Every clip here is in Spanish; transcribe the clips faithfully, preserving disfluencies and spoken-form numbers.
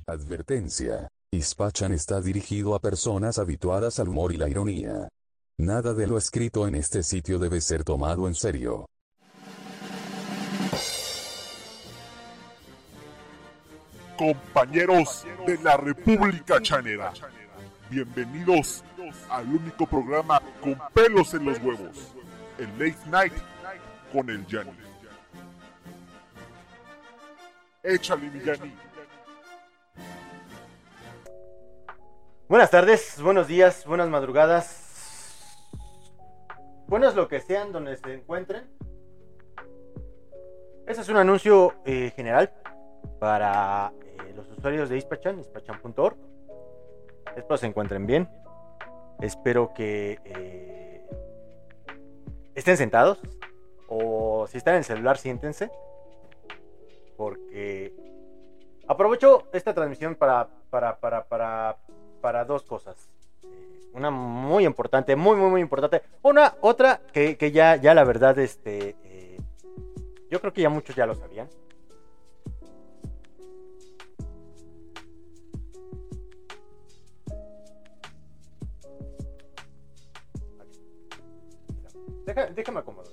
Advertencia. Ispachan está dirigido a personas habituadas al humor y la ironía. Nada de lo escrito en este sitio debe ser tomado en serio. Compañeros de la República Chanera, bienvenidos al único programa con pelos en los huevos, el Late Night con el Yanni. Échale, mi Yanni. Buenas tardes, buenos días, buenas madrugadas, buenos lo que sean donde se encuentren. Este es un anuncio eh, general para eh, los usuarios de Ispachan, ispachan punto org. Espero se encuentren bien. Espero que eh, estén sentados, o si están en el celular, siéntense, porque aprovecho esta transmisión para para para para para dos cosas. Eh, una muy importante, muy muy muy importante. Una otra que, que ya ya la verdad este eh, yo creo que ya muchos ya lo sabían. Deja, déjame acomodar.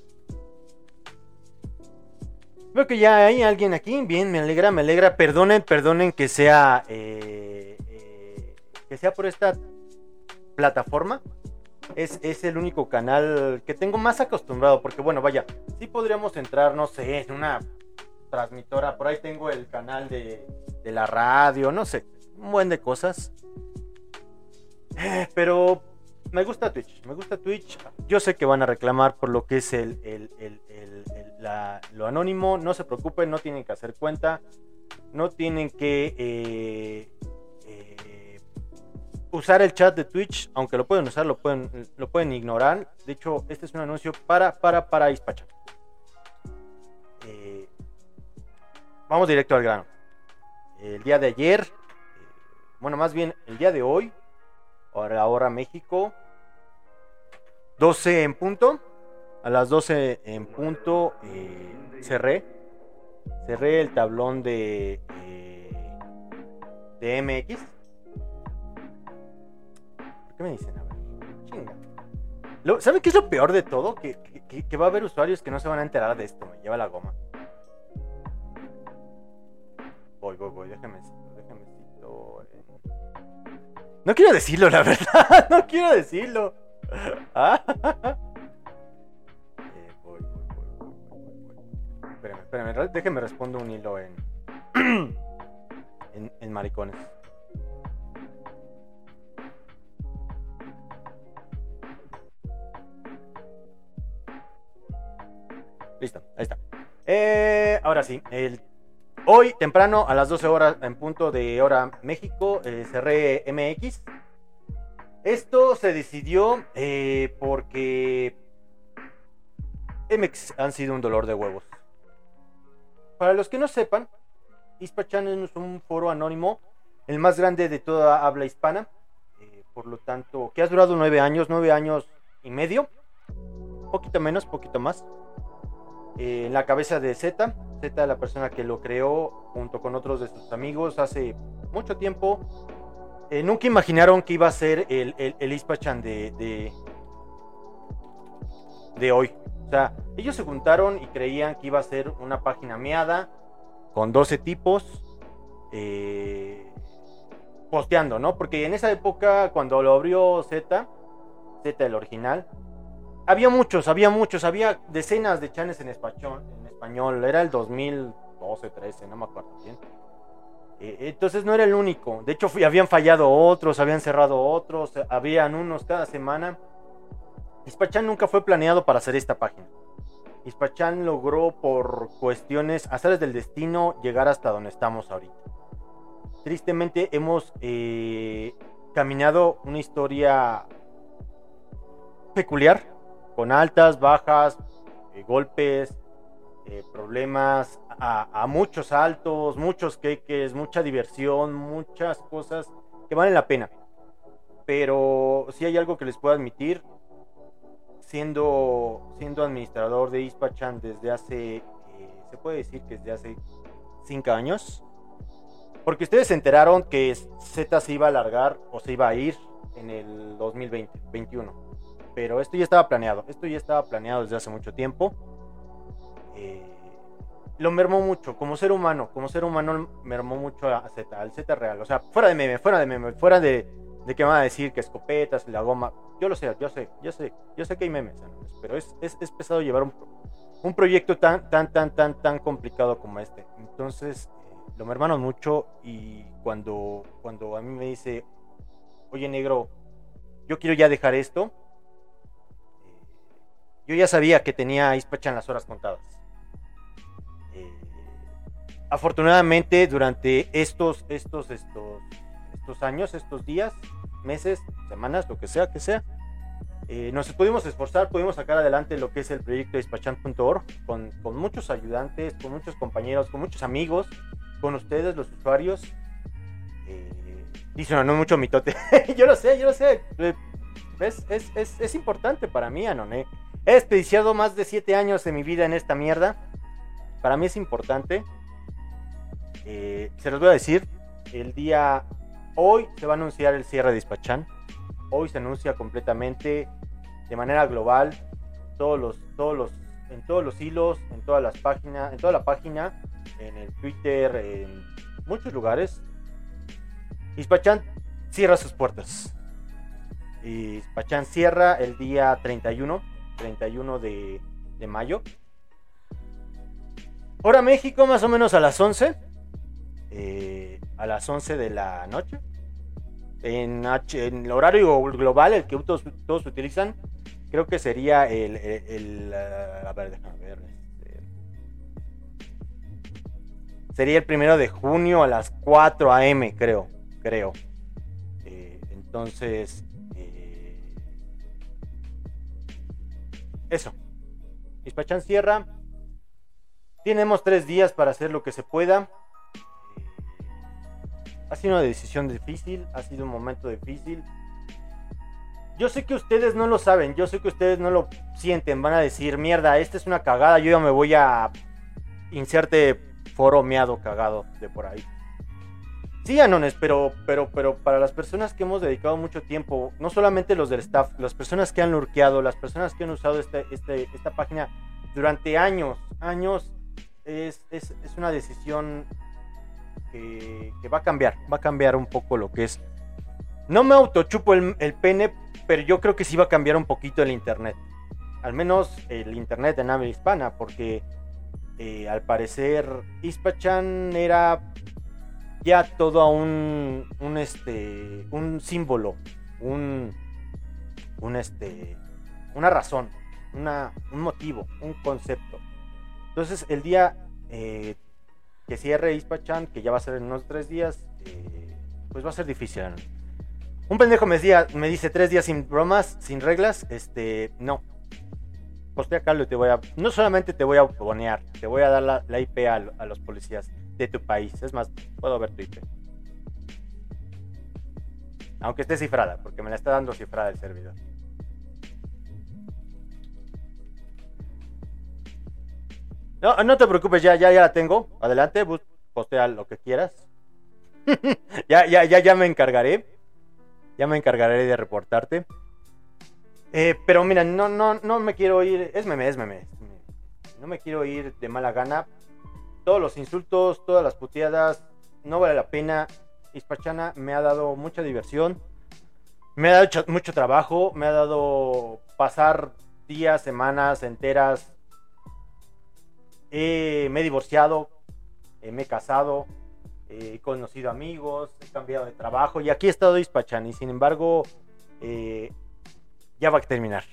Veo que ya hay alguien aquí. Bien, me alegra, me alegra. Perdonen, perdonen que sea eh, eh, que sea por esta plataforma. Es, es el único canal que tengo más acostumbrado. Porque bueno, vaya, sí podríamos entrar, no sé, en una transmisora. Por ahí tengo el canal de, de la radio, no sé, un buen de cosas. Eh, pero me gusta Twitch, me gusta Twitch. Yo sé que van a reclamar por lo que es el, el, el, el, el la, lo anónimo. No se preocupen, no tienen que hacer cuenta, no tienen que eh, eh, usar el chat de Twitch, aunque lo pueden usar, lo pueden, lo pueden ignorar. De hecho, este es un anuncio para para para Ispachan. Eh, vamos directo al grano. El día de ayer, eh, bueno, más bien el día de hoy, ahora hora México, doce en punto, a las doce en punto eh, cerré, cerré el tablón de, eh, de M X. ¿Por qué me dicen? A ver, chinga. Lo, ¿Saben qué es lo peor de todo? Que, que, que va a haber usuarios que no se van a enterar de esto, me lleva la goma. Voy, voy, voy, déjame, déjame cito. Eh. No quiero decirlo, la verdad, no quiero decirlo. Ah. Eh, voy, voy, voy, voy, voy, voy. Espérame, espérame, déjeme respondo un hilo en, en, en maricones. Listo, ahí está. Eh, ahora sí, el, hoy temprano a las doce horas en punto de hora México, eh, cerré M X. Esto se decidió eh, porque M X han sido un dolor de huevos. Para los que no sepan, Ispachan es un foro anónimo, el más grande de toda habla hispana, eh, por lo tanto, que ha durado nueve años, nueve años y medio, poquito menos, poquito más, eh, en la cabeza de Z, Z la persona que lo creó junto con otros de sus amigos hace mucho tiempo. Eh, nunca imaginaron que iba a ser el, el, el Ispachan de, de, de hoy. O sea, ellos se juntaron y creían que iba a ser una página meada con doce tipos eh, posteando, ¿no? Porque en esa época, cuando lo abrió Z, Z el original, había muchos, había muchos, había decenas de chanes en español, en español. Era el dos mil doce, trece, no me acuerdo bien. Entonces no era el único. De hecho, habían fallado otros, habían cerrado otros, habían unos cada semana. Ispachan nunca fue planeado para hacer esta página. Ispachan logró, por cuestiones, azares del destino, llegar hasta donde estamos ahorita. Tristemente hemos eh, caminado una historia peculiar, con altas, bajas, eh, golpes, Eh, problemas, a, a muchos altos, muchos queques, mucha diversión, muchas cosas que valen la pena. Pero si hay algo que les puedo admitir, siendo, siendo administrador de Ispachan desde hace, eh, se puede decir que desde hace cinco años, Porque ustedes se enteraron que Z se iba a alargar o se iba a ir en el dos mil veinte, veintiuno. Pero esto ya estaba planeado. Esto ya estaba planeado desde hace mucho tiempo. Eh, lo mermó mucho. Como ser humano. Como ser humano mermó mucho a Z. Al Z real. O sea, fuera de meme. Fuera de meme. Fuera de, de que van a decir que escopetas y la goma. Yo lo sé. Yo sé. Yo sé. Yo sé que hay memes. Pero es, es, es pesado llevar un, un proyecto tan, tan, tan, tan, tan complicado como este. Entonces... lo mermaron mucho y cuando, cuando a mí me dice, oye negro, yo quiero ya dejar esto, eh, yo ya sabía que tenía a Ispachan las horas contadas. Eh, afortunadamente durante estos, estos, estos, estos años, estos días, meses, semanas, lo que sea que sea, eh, nos pudimos esforzar, pudimos sacar adelante lo que es el proyecto de ispachan punto org con, con muchos ayudantes, con muchos compañeros, con muchos amigos, con ustedes, los usuarios. Eh, dicen, no mucho mitote. Yo lo sé, yo lo sé. Es, es, es, es importante para mí, Anoné. He desperdiciado más de siete años de mi vida en esta mierda. Para mí es importante. Eh, se los voy a decir. El día... Hoy se va a anunciar el cierre de Ispachan. Hoy se anuncia completamente, de manera global, todos los, todos los, en todos los hilos, en todas las páginas, en toda la página, en el Twitter, en muchos lugares. Ispachan cierra sus puertas. Ispachan cierra el día treinta y uno de, de mayo. Hora México, más o menos a las once. Eh, a las once de la noche. En, H, en el horario global, el que todos, todos utilizan, creo que sería el, el, el a ver, déjame ver. Sería el primero de junio a las cuatro a eme, creo. Creo. Eh, entonces. Eh, eso. Ispachan cierra. Tenemos tres días para hacer lo que se pueda. Eh, ha sido una decisión difícil. Ha sido un momento difícil. Yo sé que ustedes no lo saben. Yo sé que ustedes no lo sienten. Van a decir, mierda, esta es una cagada. Yo ya me voy a inserte foro meado cagado de por ahí. Sí, Anones, pero, pero, pero para las personas que hemos dedicado mucho tiempo, no solamente los del staff, las personas que han lurkeado, las personas que han usado este, este, esta página durante años, años, es, es, es una decisión que, que va a cambiar, va a cambiar un poco lo que es. No me autochupo el, el pene, pero yo creo que sí va a cambiar un poquito el internet. Al menos el internet en habla hispana, porque eh, al parecer Ispachan era ya todo un, un este, un símbolo, un, un este, una razón, una, un motivo, un concepto. Entonces el día eh, que cierre Ispachan, que ya va a ser en unos tres días, eh, pues va a ser difícil, ¿no? Un pendejo me, decía, me dice tres días sin bromas, sin reglas, este, no. Postea Carlos, te voy a, no solamente te voy a bonear, te voy a dar la, la I P a, a los policías de tu país. Es más, puedo ver tu I P. Aunque esté cifrada, porque me la está dando cifrada el servidor. No, no te preocupes, ya, ya, ya la tengo. Adelante, postea lo que quieras. ya, ya, ya, ya me encargaré. Ya me encargaré de reportarte. Eh, pero mira, no, no, no me quiero ir. Es meme, es meme. No me quiero ir de mala gana. Todos los insultos, todas las puteadas, no vale la pena. Ispachana me ha dado mucha diversión. Me ha dado mucho trabajo. Me ha dado pasar días, semanas enteras. Eh, me he divorciado. Eh, me he casado. He conocido amigos, he cambiado de trabajo y aquí he estado Ispachan y sin embargo eh, ya va a terminar.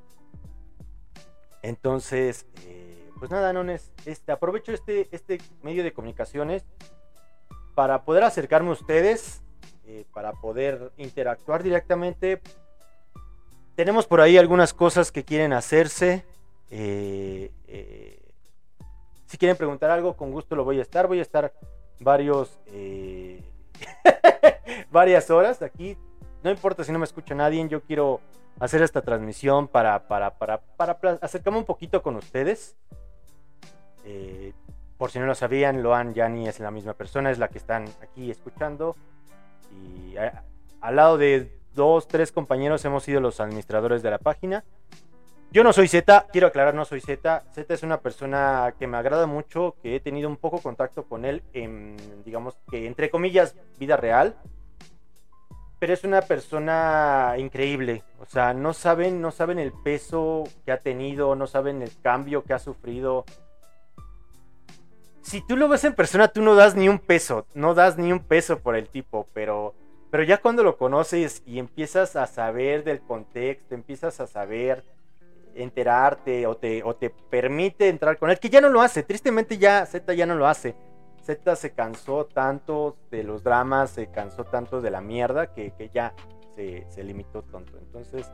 Entonces, eh, pues nada, nones, este, aprovecho este, este medio de comunicaciones para poder acercarme a ustedes, eh, para poder interactuar directamente. Tenemos por ahí algunas cosas que quieren hacerse. Eh, eh, si quieren preguntar algo, con gusto lo voy a estar. Voy a estar varios eh, varias horas aquí. No importa si no me escucha nadie, yo quiero hacer esta transmisión para, para, para, para, para acercarme un poquito con ustedes. Eh, por si no lo sabían, Loan Yani es la misma persona, es la que están aquí escuchando. Y a, al lado de dos, tres compañeros hemos sido los administradores de la página. Yo no soy Z, quiero aclarar, no soy Z. Z es una persona que me agrada mucho, que he tenido un poco contacto con él en, digamos que entre comillas, vida real. Pero es una persona increíble. O sea, no saben, no saben el peso que ha tenido, no saben el cambio que ha sufrido. Si tú lo ves en persona, tú no das ni un peso, no das ni un peso por el tipo, pero, pero ya cuando lo conoces y empiezas a saber del contexto, empiezas a saber, enterarte o te, o te permite entrar con él, que ya no lo hace, tristemente ya Z ya no lo hace. Z se cansó tanto de los dramas, se cansó tanto de la mierda que, que ya se, se limitó tanto. Entonces,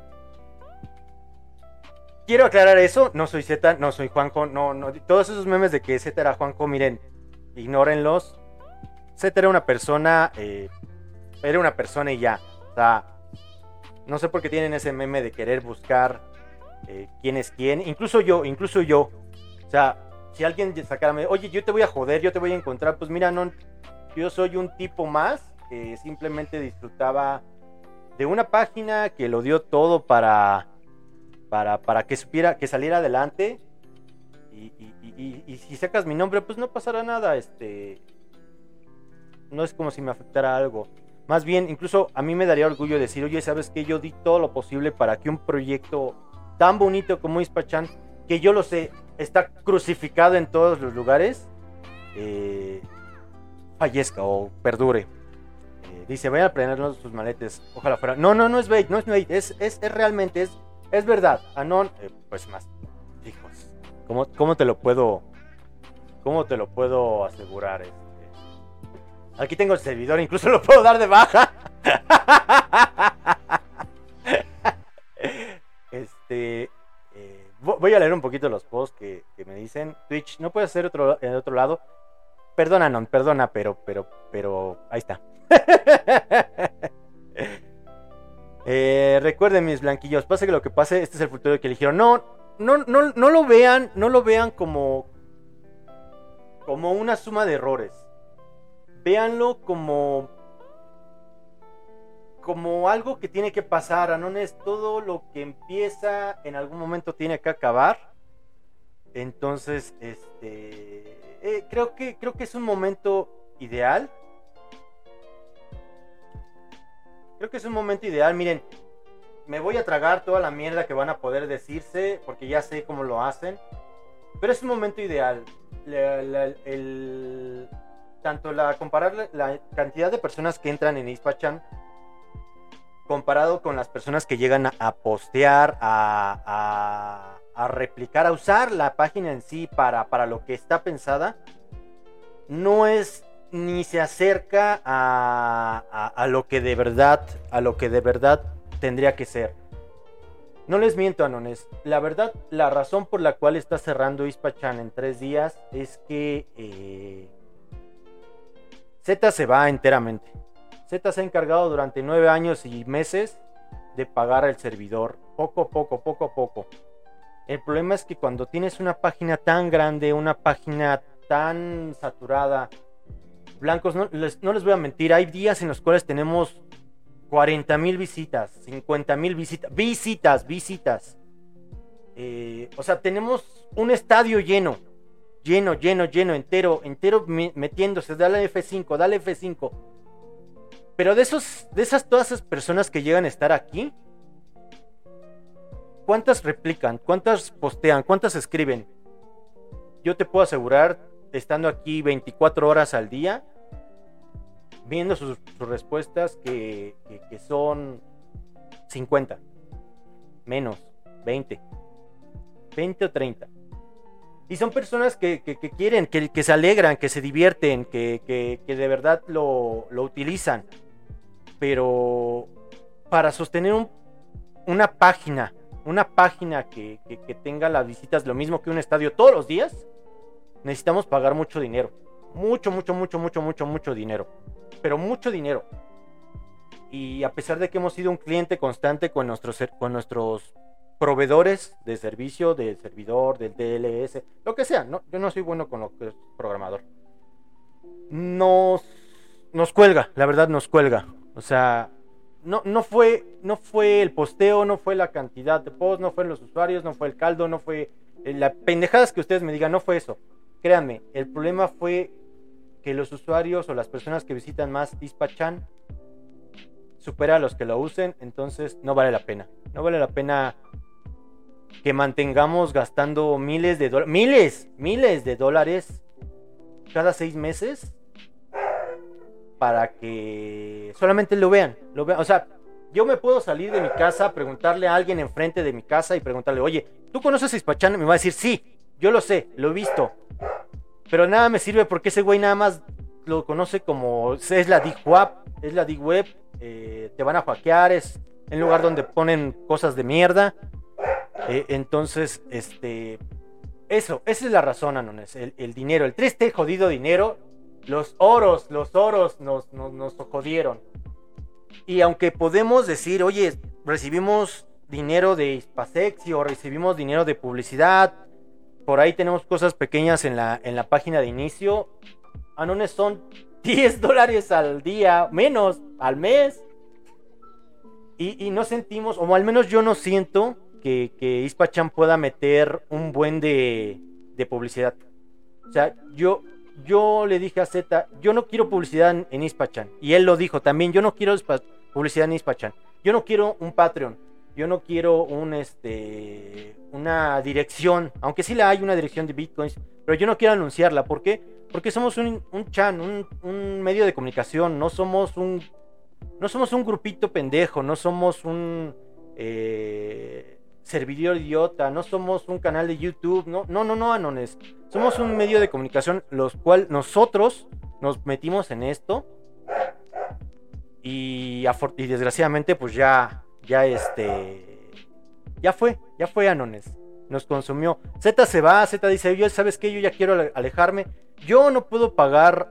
quiero aclarar eso, no soy Z, no soy Juanjo, no, no, todos esos memes de que Z era Juanjo, miren, ignórenlos. Z era una persona, eh, era una persona y ya. O sea, no sé por qué tienen ese meme de querer buscar eh, quién es quién. Incluso yo, incluso yo. O sea, si alguien sacara, oye, yo te voy a joder, yo te voy a encontrar, pues mira, no, yo soy un tipo más que simplemente disfrutaba de una página que lo dio todo para, para, para que supiera, que saliera adelante. Y, y, y, y, y si sacas mi nombre, pues no pasará nada, este, no es como si me afectara algo. Más bien, incluso a mí me daría orgullo decir, oye, ¿sabes qué? Yo di todo lo posible para que un proyecto tan bonito como Ispachan, que yo lo sé, está crucificado en todos los lugares, eh, fallezca o perdure. Eh, dice, vayan a planear sus maletes, ojalá fuera. No, no, no es bait, no es bait, es, es, es realmente, es, es verdad. Anon, eh, pues más, hijos, ¿cómo, cómo te lo puedo, cómo te lo puedo asegurar? Este, aquí tengo el servidor, incluso lo puedo dar de baja. Este, eh, voy a leer un poquito los posts que, que me dicen. Twitch, no puedes hacer otro, en otro lado. Perdona, non, perdona, pero, pero, pero, ahí está. eh, recuerden, mis blanquillos, pase que lo que pase, este es el futuro que eligieron. No, no, no, no lo vean, no lo vean como, como una suma de errores. Véanlo como como algo que tiene que pasar. Anon es todo lo que empieza en algún momento tiene que acabar. Entonces, este eh, creo que creo que es un momento ideal. Creo que es un momento ideal. Miren, me voy a tragar toda la mierda que van a poder decirse porque ya sé cómo lo hacen. Pero es un momento ideal. La, la, el tanto la comparar la, la cantidad de personas que entran en Ispachan comparado con las personas que llegan a, a postear, a, a, a replicar, a usar la página en sí para, para lo que está pensada, no es ni se acerca a, a, a lo que de verdad, a lo que de verdad tendría que ser. No les miento, Anones. La verdad, la razón por la cual está cerrando Ispachan en tres días es que eh, Z se va enteramente. Z se ha encargado durante nueve años y meses de pagar el servidor, poco a poco, poco a poco. El problema es que cuando tienes una página tan grande, una página tan saturada, blancos, no les, no les voy a mentir, hay días en los cuales tenemos cuarenta mil visitas, cincuenta mil visitas, visitas, visitas. Eh, o sea, tenemos un estadio lleno, lleno, lleno, lleno, entero, entero metiéndose, dale F cinco, dale F cinco. Pero de esos, de esas todas esas personas que llegan a estar aquí, ¿cuántas replican? ¿Cuántas postean? ¿Cuántas escriben? Yo te puedo asegurar, estando aquí veinticuatro horas al día, viendo sus, sus respuestas, que, que, que son cincuenta, menos, veinte, veinte o treinta. Y son personas que, que, que quieren, que, que se alegran, que se divierten, que, que, que de verdad lo, lo utilizan. Pero para sostener un, una página, una página que, que, que tenga las visitas lo mismo que un estadio todos los días, necesitamos pagar mucho dinero. Mucho, mucho, mucho, mucho, mucho, mucho dinero. Pero mucho dinero. Y a pesar de que hemos sido un cliente constante con nuestros, con nuestros proveedores de servicio, del servidor, del D L S, lo que sea, no, yo no soy bueno con lo que es programador. Nos, nos cuelga, la verdad nos cuelga. O sea, no, no fue, no fue el posteo, no fue la cantidad de posts, no fueron los usuarios, no fue el caldo, no fue las pendejadas que ustedes me digan, no fue eso. Créanme, el problema fue que los usuarios o las personas que visitan más Hispachan supera a los que lo usen, entonces no vale la pena. No vale la pena que mantengamos gastando miles de dólares, miles, miles de dólares cada seis meses para que solamente lo vean, lo vean. O sea, yo me puedo salir de mi casa, preguntarle a alguien enfrente de mi casa y preguntarle, oye, ¿tú conoces a Hispachan? Y me va a decir, sí, yo lo sé, lo he visto. Pero nada me sirve porque ese güey nada más lo conoce como, es la Deep Web, es la Deep Web, eh, te van a hackear, es un lugar donde ponen cosas de mierda. Eh, entonces, este, eso, esa es la razón, Anones, el, el dinero, el triste jodido dinero, los oros, los oros nos, nos, nos jodieron. Y aunque podemos decir, oye, recibimos dinero de Hispasexy o recibimos dinero de publicidad, por ahí tenemos cosas pequeñas en la, en la página de inicio, Anones, son diez dólares al día, menos, al mes. Y, y no sentimos, o al menos yo no siento que, que Hispachan pueda meter un buen de, de publicidad. O sea, yo, yo le dije a Z, yo no quiero publicidad en, en Hispachan. Y él lo dijo también, yo no quiero publicidad en Hispachan. Yo no quiero un Patreon. Yo no quiero un, este, una dirección, aunque sí la hay, una dirección de Bitcoins, pero yo no quiero anunciarla. ¿Por qué? Porque somos un, un chan, un, un medio de comunicación, no somos un, no somos un grupito pendejo, no somos un eh, servidor idiota, no somos un canal de YouTube, no, no, no, no, Anones. Somos un medio de comunicación, los cual nosotros nos metimos en esto y, y desgraciadamente pues ya... Ya este. Ya fue, ya fue, Anones. Nos consumió. Z se va, Z dice, yo, ¿sabes qué? Yo ya quiero alejarme. Yo no puedo pagar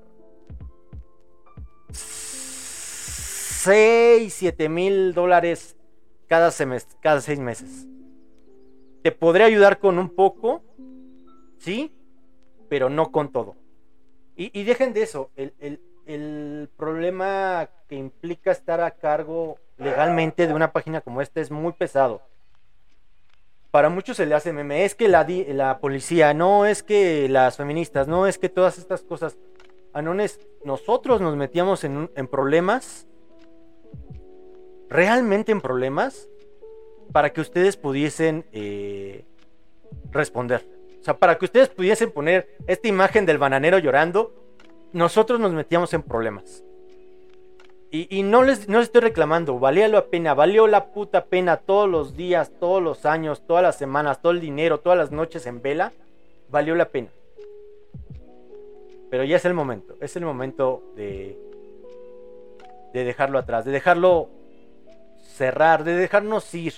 seis, siete mil dólares cada semestre, cada seis meses. Te podré ayudar con un poco, sí, pero no con todo. Y, y dejen de eso. El, el, el problema que implica estar a cargo legalmente de una página como esta es muy pesado. Para muchos se le hace meme, es que la, la policía, no es que las feministas, no es que todas estas cosas. Anones, nosotros nos metíamos en, en problemas, realmente en problemas, para que ustedes pudiesen eh, responder. O sea, para que ustedes pudiesen poner esta imagen del bananero llorando, nosotros nos metíamos en problemas. Y, y no, les, no les estoy reclamando, valía la pena, valió la puta pena todos los días, todos los años, todas las semanas, todo el dinero, todas las noches en vela, valió la pena. Pero ya es el momento, es el momento de, de dejarlo atrás, de dejarlo cerrar, de dejarnos ir.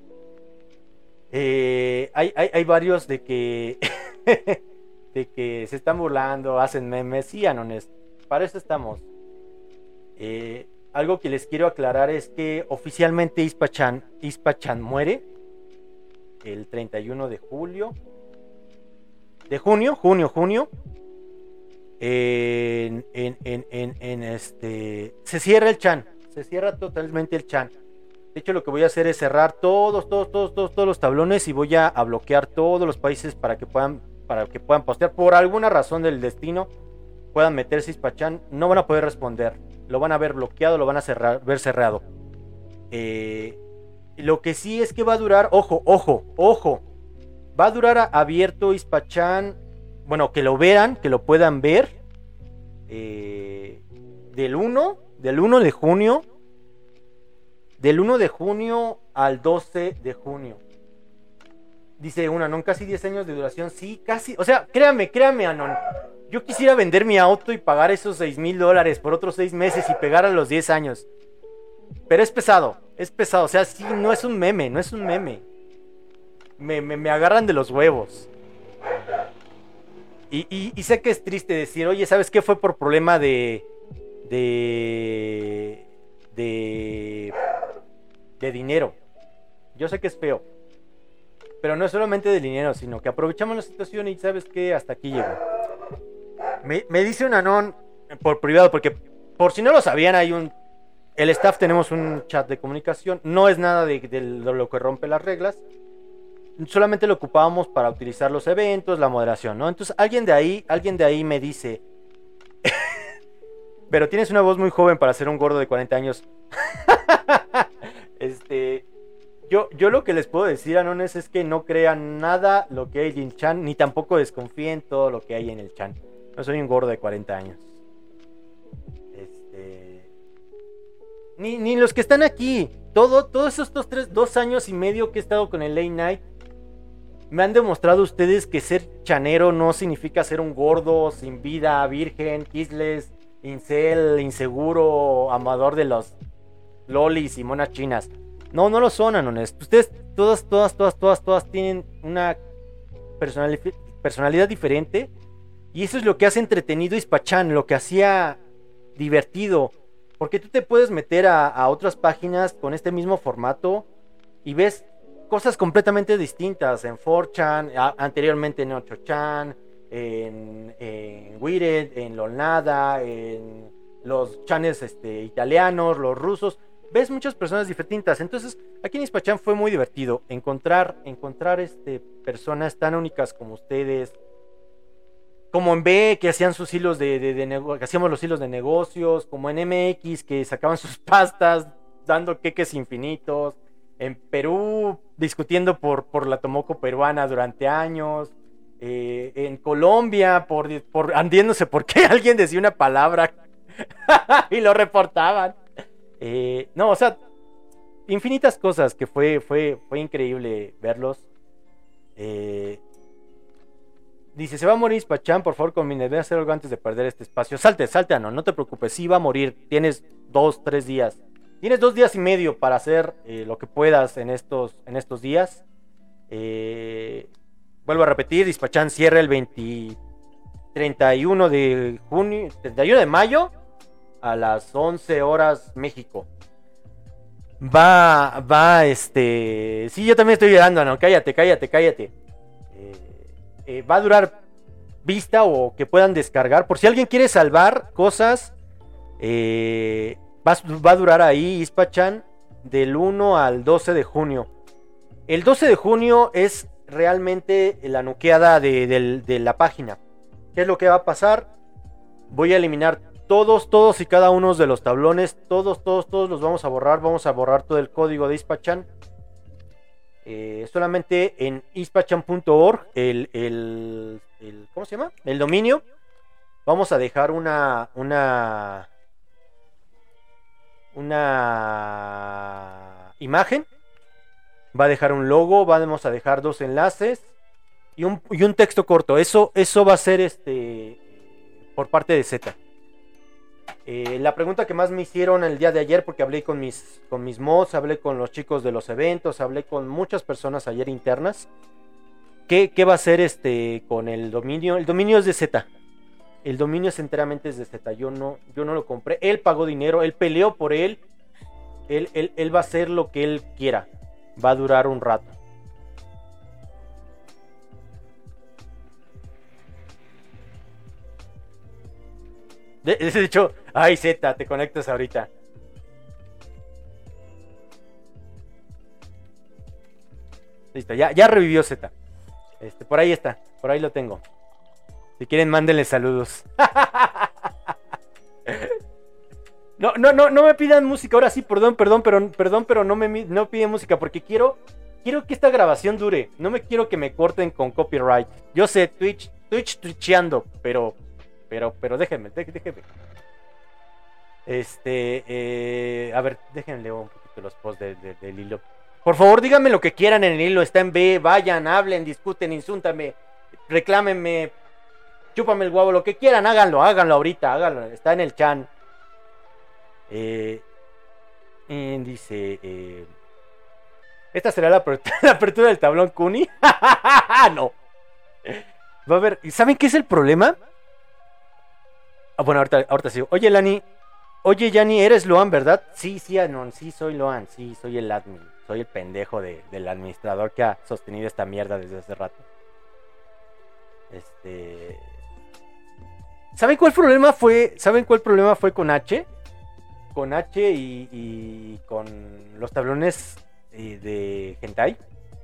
Eh, hay, hay, hay varios de que, de que se están burlando, hacen memes, sí, Anones, para eso estamos. Eh, algo que les quiero aclarar es que oficialmente Hispachan, Hispachan muere el treinta y uno de julio de junio, junio, junio en, en, en, en, en este se cierra el chan, se cierra totalmente el chan. De hecho, lo que voy a hacer es cerrar todos, todos, todos, todos, todos los tablones y voy a, a bloquear todos los países para que puedan, para que puedan postear. Por alguna razón del destino puedan meterse Hispachan, no van a poder responder. Lo van a ver bloqueado, lo van a cerrar, ver cerrado. Eh, lo que sí es que va a durar, ojo, ojo, ojo. Va a durar a, abierto Hispachan, bueno, que lo vean, que lo puedan ver. Eh, del uno, del uno de junio. Del uno de junio al doce de junio. Dice una, ¿no? Casi diez años de duración. Sí, casi. O sea, créame, créame, Anon. Yo quisiera vender mi auto y pagar esos seis mil dólares por otros seis meses y pegar a los diez años. Pero es pesado, es pesado. O sea, sí, no es un meme, no es un meme. Me, me, me agarran de los huevos. Y, y, y sé que es triste decir, oye, ¿sabes qué? Fue por problema de... De... De... De dinero. Yo sé que es feo. pero no es solamente de dinero, sino que aprovechamos la situación y sabes que hasta aquí llegó. Me, me dice un anón por privado, porque por si no lo sabían, hay un... El staff tenemos un chat de comunicación, no es nada de, de lo que rompe las reglas, solamente lo ocupábamos para utilizar los eventos, la moderación, ¿no? Entonces alguien de ahí, alguien de ahí me dice, pero tienes una voz muy joven para ser un gordo de cuarenta años. este, yo, yo lo que les puedo decir, anones, es que no crean nada lo que hay en Chan, ni tampoco desconfíen todo lo que hay en el Chan. No soy un gordo de cuarenta años. Este, ni, ni los que están aquí. Todo, todos estos tres, dos años y medio que he estado con el Late Night, me han demostrado ustedes que ser chanero no significa ser un gordo, sin vida, virgen, kisles, incel, inseguro, amador de los lolis y monas chinas. No, no lo son, anones. Ustedes todas, todas, todas, todas, todas tienen una personali- personalidad diferente. Y eso es lo que hace entretenido Ispachan, lo que hacía divertido. Porque tú te puedes meter a, a otras páginas con este mismo formato y ves cosas completamente distintas. En cuatro chan, a, anteriormente en ocho chan, en, en Wired, en Lolnada, en los channels este, italianos, los rusos. Ves muchas personas distintas. Entonces, aquí en Ispachan fue muy divertido encontrar, encontrar este, personas tan únicas como ustedes. Como en B, que hacían sus hilos de, de, de nego- que hacíamos los hilos de negocios. Como en M X, que sacaban sus pastas dando queques infinitos. En Perú, discutiendo por, por la Tomoco peruana durante años. Eh, en Colombia, por, por andiéndose porque alguien decía una palabra y lo reportaban. Eh, no, o sea, infinitas cosas que fue, fue, fue increíble verlos. Eh, dice, se va a morir Ispachan, por favor, conviene, debe hacer algo antes de perder este espacio. Salte, salte, no, no te preocupes, sí va a morir. Tienes dos, tres días. Tienes dos días y medio para hacer eh, lo que puedas en estos, en estos días. Eh, vuelvo a repetir, Ispachan cierra el veinte, treinta y uno de junio, treinta y uno de mayo a las once horas México. Va, va, este... Sí, yo también estoy llorando, no, cállate, cállate, cállate. Eh, eh, va a durar vista o que puedan descargar. Por si alguien quiere salvar cosas, eh, va, va a durar ahí Ispachan del uno al doce de junio. El doce de junio es realmente la nuqueada de, de, de la página. ¿Qué es lo que va a pasar? Voy a eliminar todos, todos y cada uno de los tablones. Todos, todos, todos los vamos a borrar. Vamos a borrar todo el código de Ispachan. Eh, solamente en ispachan punto org, el, el, el, ¿cómo se llama? El dominio. Vamos a dejar una, una, una imagen. Va a dejar un logo, vamos a dejar dos enlaces y un, y un texto corto. Eso, eso va a ser este por parte de Z. Eh, la pregunta que más me hicieron el día de ayer, porque hablé con mis, con mis mods, hablé con los chicos de los eventos, hablé con muchas personas ayer internas. ¿Qué, qué va a hacer este con el dominio? El dominio es de Z. El dominio es enteramente es de Z. Yo no, yo no lo compré. Él pagó dinero, él peleó por él. Él, él, él va a hacer lo que él quiera. Va a durar un rato. De, de hecho, ay Z, te conectas ahorita. Listo, ya, ya revivió Z. Este, por ahí está, por ahí lo tengo. Si quieren, mándenle saludos. No, no, no, no me pidan música. Ahora sí, perdón, perdón, pero, perdón, pero no me no piden música porque quiero, quiero que esta grabación dure. No me quiero que me corten con copyright. Yo sé, Twitch, Twitch twitcheando, pero, pero, pero déjenme, déjenme. Este, eh, a ver, déjenme leer un poquito los posts de, de, del hilo. Por favor, díganme lo que quieran en el hilo. Está en B, vayan, hablen, discuten, insúltame, reclámenme, chúpame el huevo, lo que quieran, háganlo, háganlo ahorita, háganlo. Está en el chan. Eh, eh, dice eh, esta será la apertura, la apertura del tablón Kuni. No va a haber. ¿Saben qué es el problema? Ah, bueno, ahorita, ahorita sí. Oye Lani, oye Yani, eres Loan, ¿verdad? Sí, sí, Anon, sí soy Loan, sí, soy el admin. soy el pendejo de, del administrador que ha sostenido esta mierda desde hace rato. Este... ¿Saben cuál problema fue? ¿Saben cuál problema fue con H? Con H y, y con los tablones de hentai.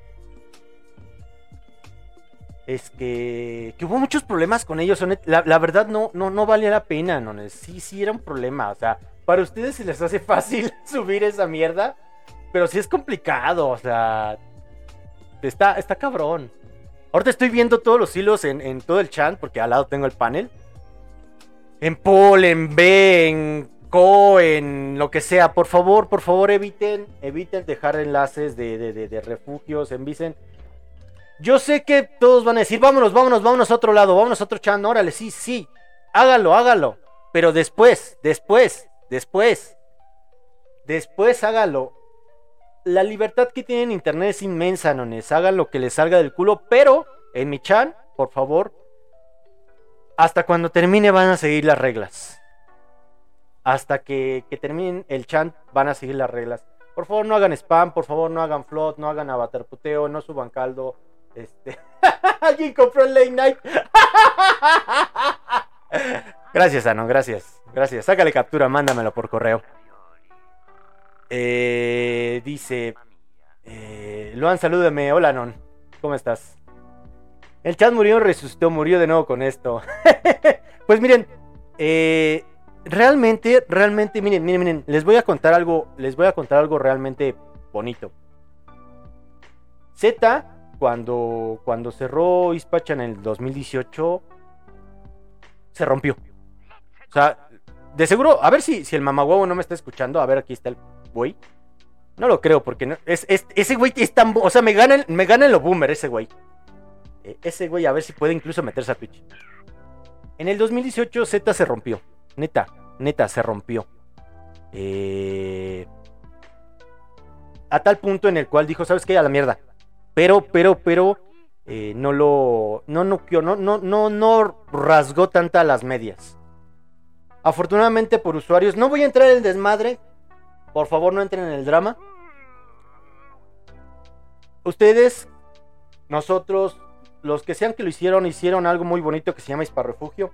Es que, que hubo muchos problemas con ellos. La, la verdad no, no, no valía la pena, ¿no? Sí, sí era un problema. O sea, para ustedes se les hace fácil subir esa mierda, pero sí es complicado. O sea, está, está cabrón. Ahorita estoy viendo todos los hilos en, en todo el chat, porque al lado tengo el panel. En Paul, en B, en Co, en lo que sea. Por favor, por favor, eviten, eviten dejar enlaces de, de, de, de refugios, envisen. Yo sé que todos van a decir, vámonos, vámonos, vámonos a otro lado, vámonos a otro chat, órale, sí, sí, hágalo, hágalo, pero después, después, después, después hágalo. La libertad que tienen en internet es inmensa, nones, hagan lo que les salga del culo, pero en mi chat, por favor, hasta cuando termine van a seguir las reglas. Hasta que, que terminen el chat van a seguir las reglas. Por favor, no hagan spam, por favor, no hagan flood, no hagan avatar puteo, no suban caldo. Este... Alguien compró el late night. Gracias, Anon, gracias. Gracias. Sácale captura, mándamelo por correo. Eh, dice eh, Luan, salúdame. Hola, Anon. ¿Cómo estás? El chat murió, resucitó, murió de nuevo con esto. Pues miren, eh, realmente, realmente, miren, miren, miren, les voy a contar algo, les voy a contar algo realmente bonito. Z, cuando, cuando cerró Ispachan en el dos mil dieciocho, se rompió. O sea, de seguro, a ver si, si el mamahuevo no me está escuchando, a ver, aquí está el güey. No lo creo, porque no, es, es, ese güey es tan, o sea, me gana, me gana en lo boomer ese güey. Eh, ese güey, a ver si puede incluso meterse a Twitch. En el dos mil dieciocho Z se rompió. Neta, neta, se rompió. Eh, a tal punto en el cual dijo, ¿sabes qué? A la mierda. Pero, pero, pero, eh, no lo, no, no, no, no, no, no rasgó tanta las medias. Afortunadamente por usuarios, no voy a entrar en el desmadre. Por favor, no entren en el drama. Ustedes, nosotros, los que sean que lo hicieron, hicieron algo muy bonito que se llama Isparrefugio.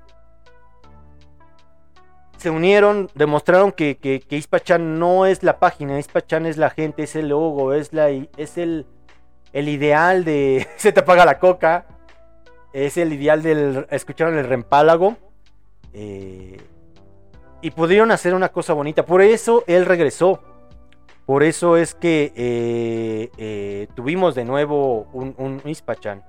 Se unieron, demostraron que, que, que Ispachan no es la página, Ispachan es la gente, es el logo, es, la, es el, el ideal de... Se te apaga la coca. Es el ideal del... Escucharon el Rempálago. Eh, y pudieron hacer una cosa bonita. Por eso él regresó. Por eso es que eh, eh, tuvimos de nuevo un, un Ispachan.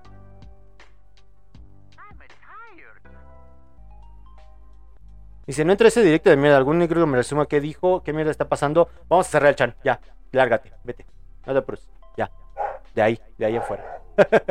Dice, no entra ese directo de mierda. Algún negro me resuma qué dijo, qué mierda está pasando. Vamos a cerrar el chan. Ya, lárgate, vete. No te apures. Ya. De ahí, de ahí afuera.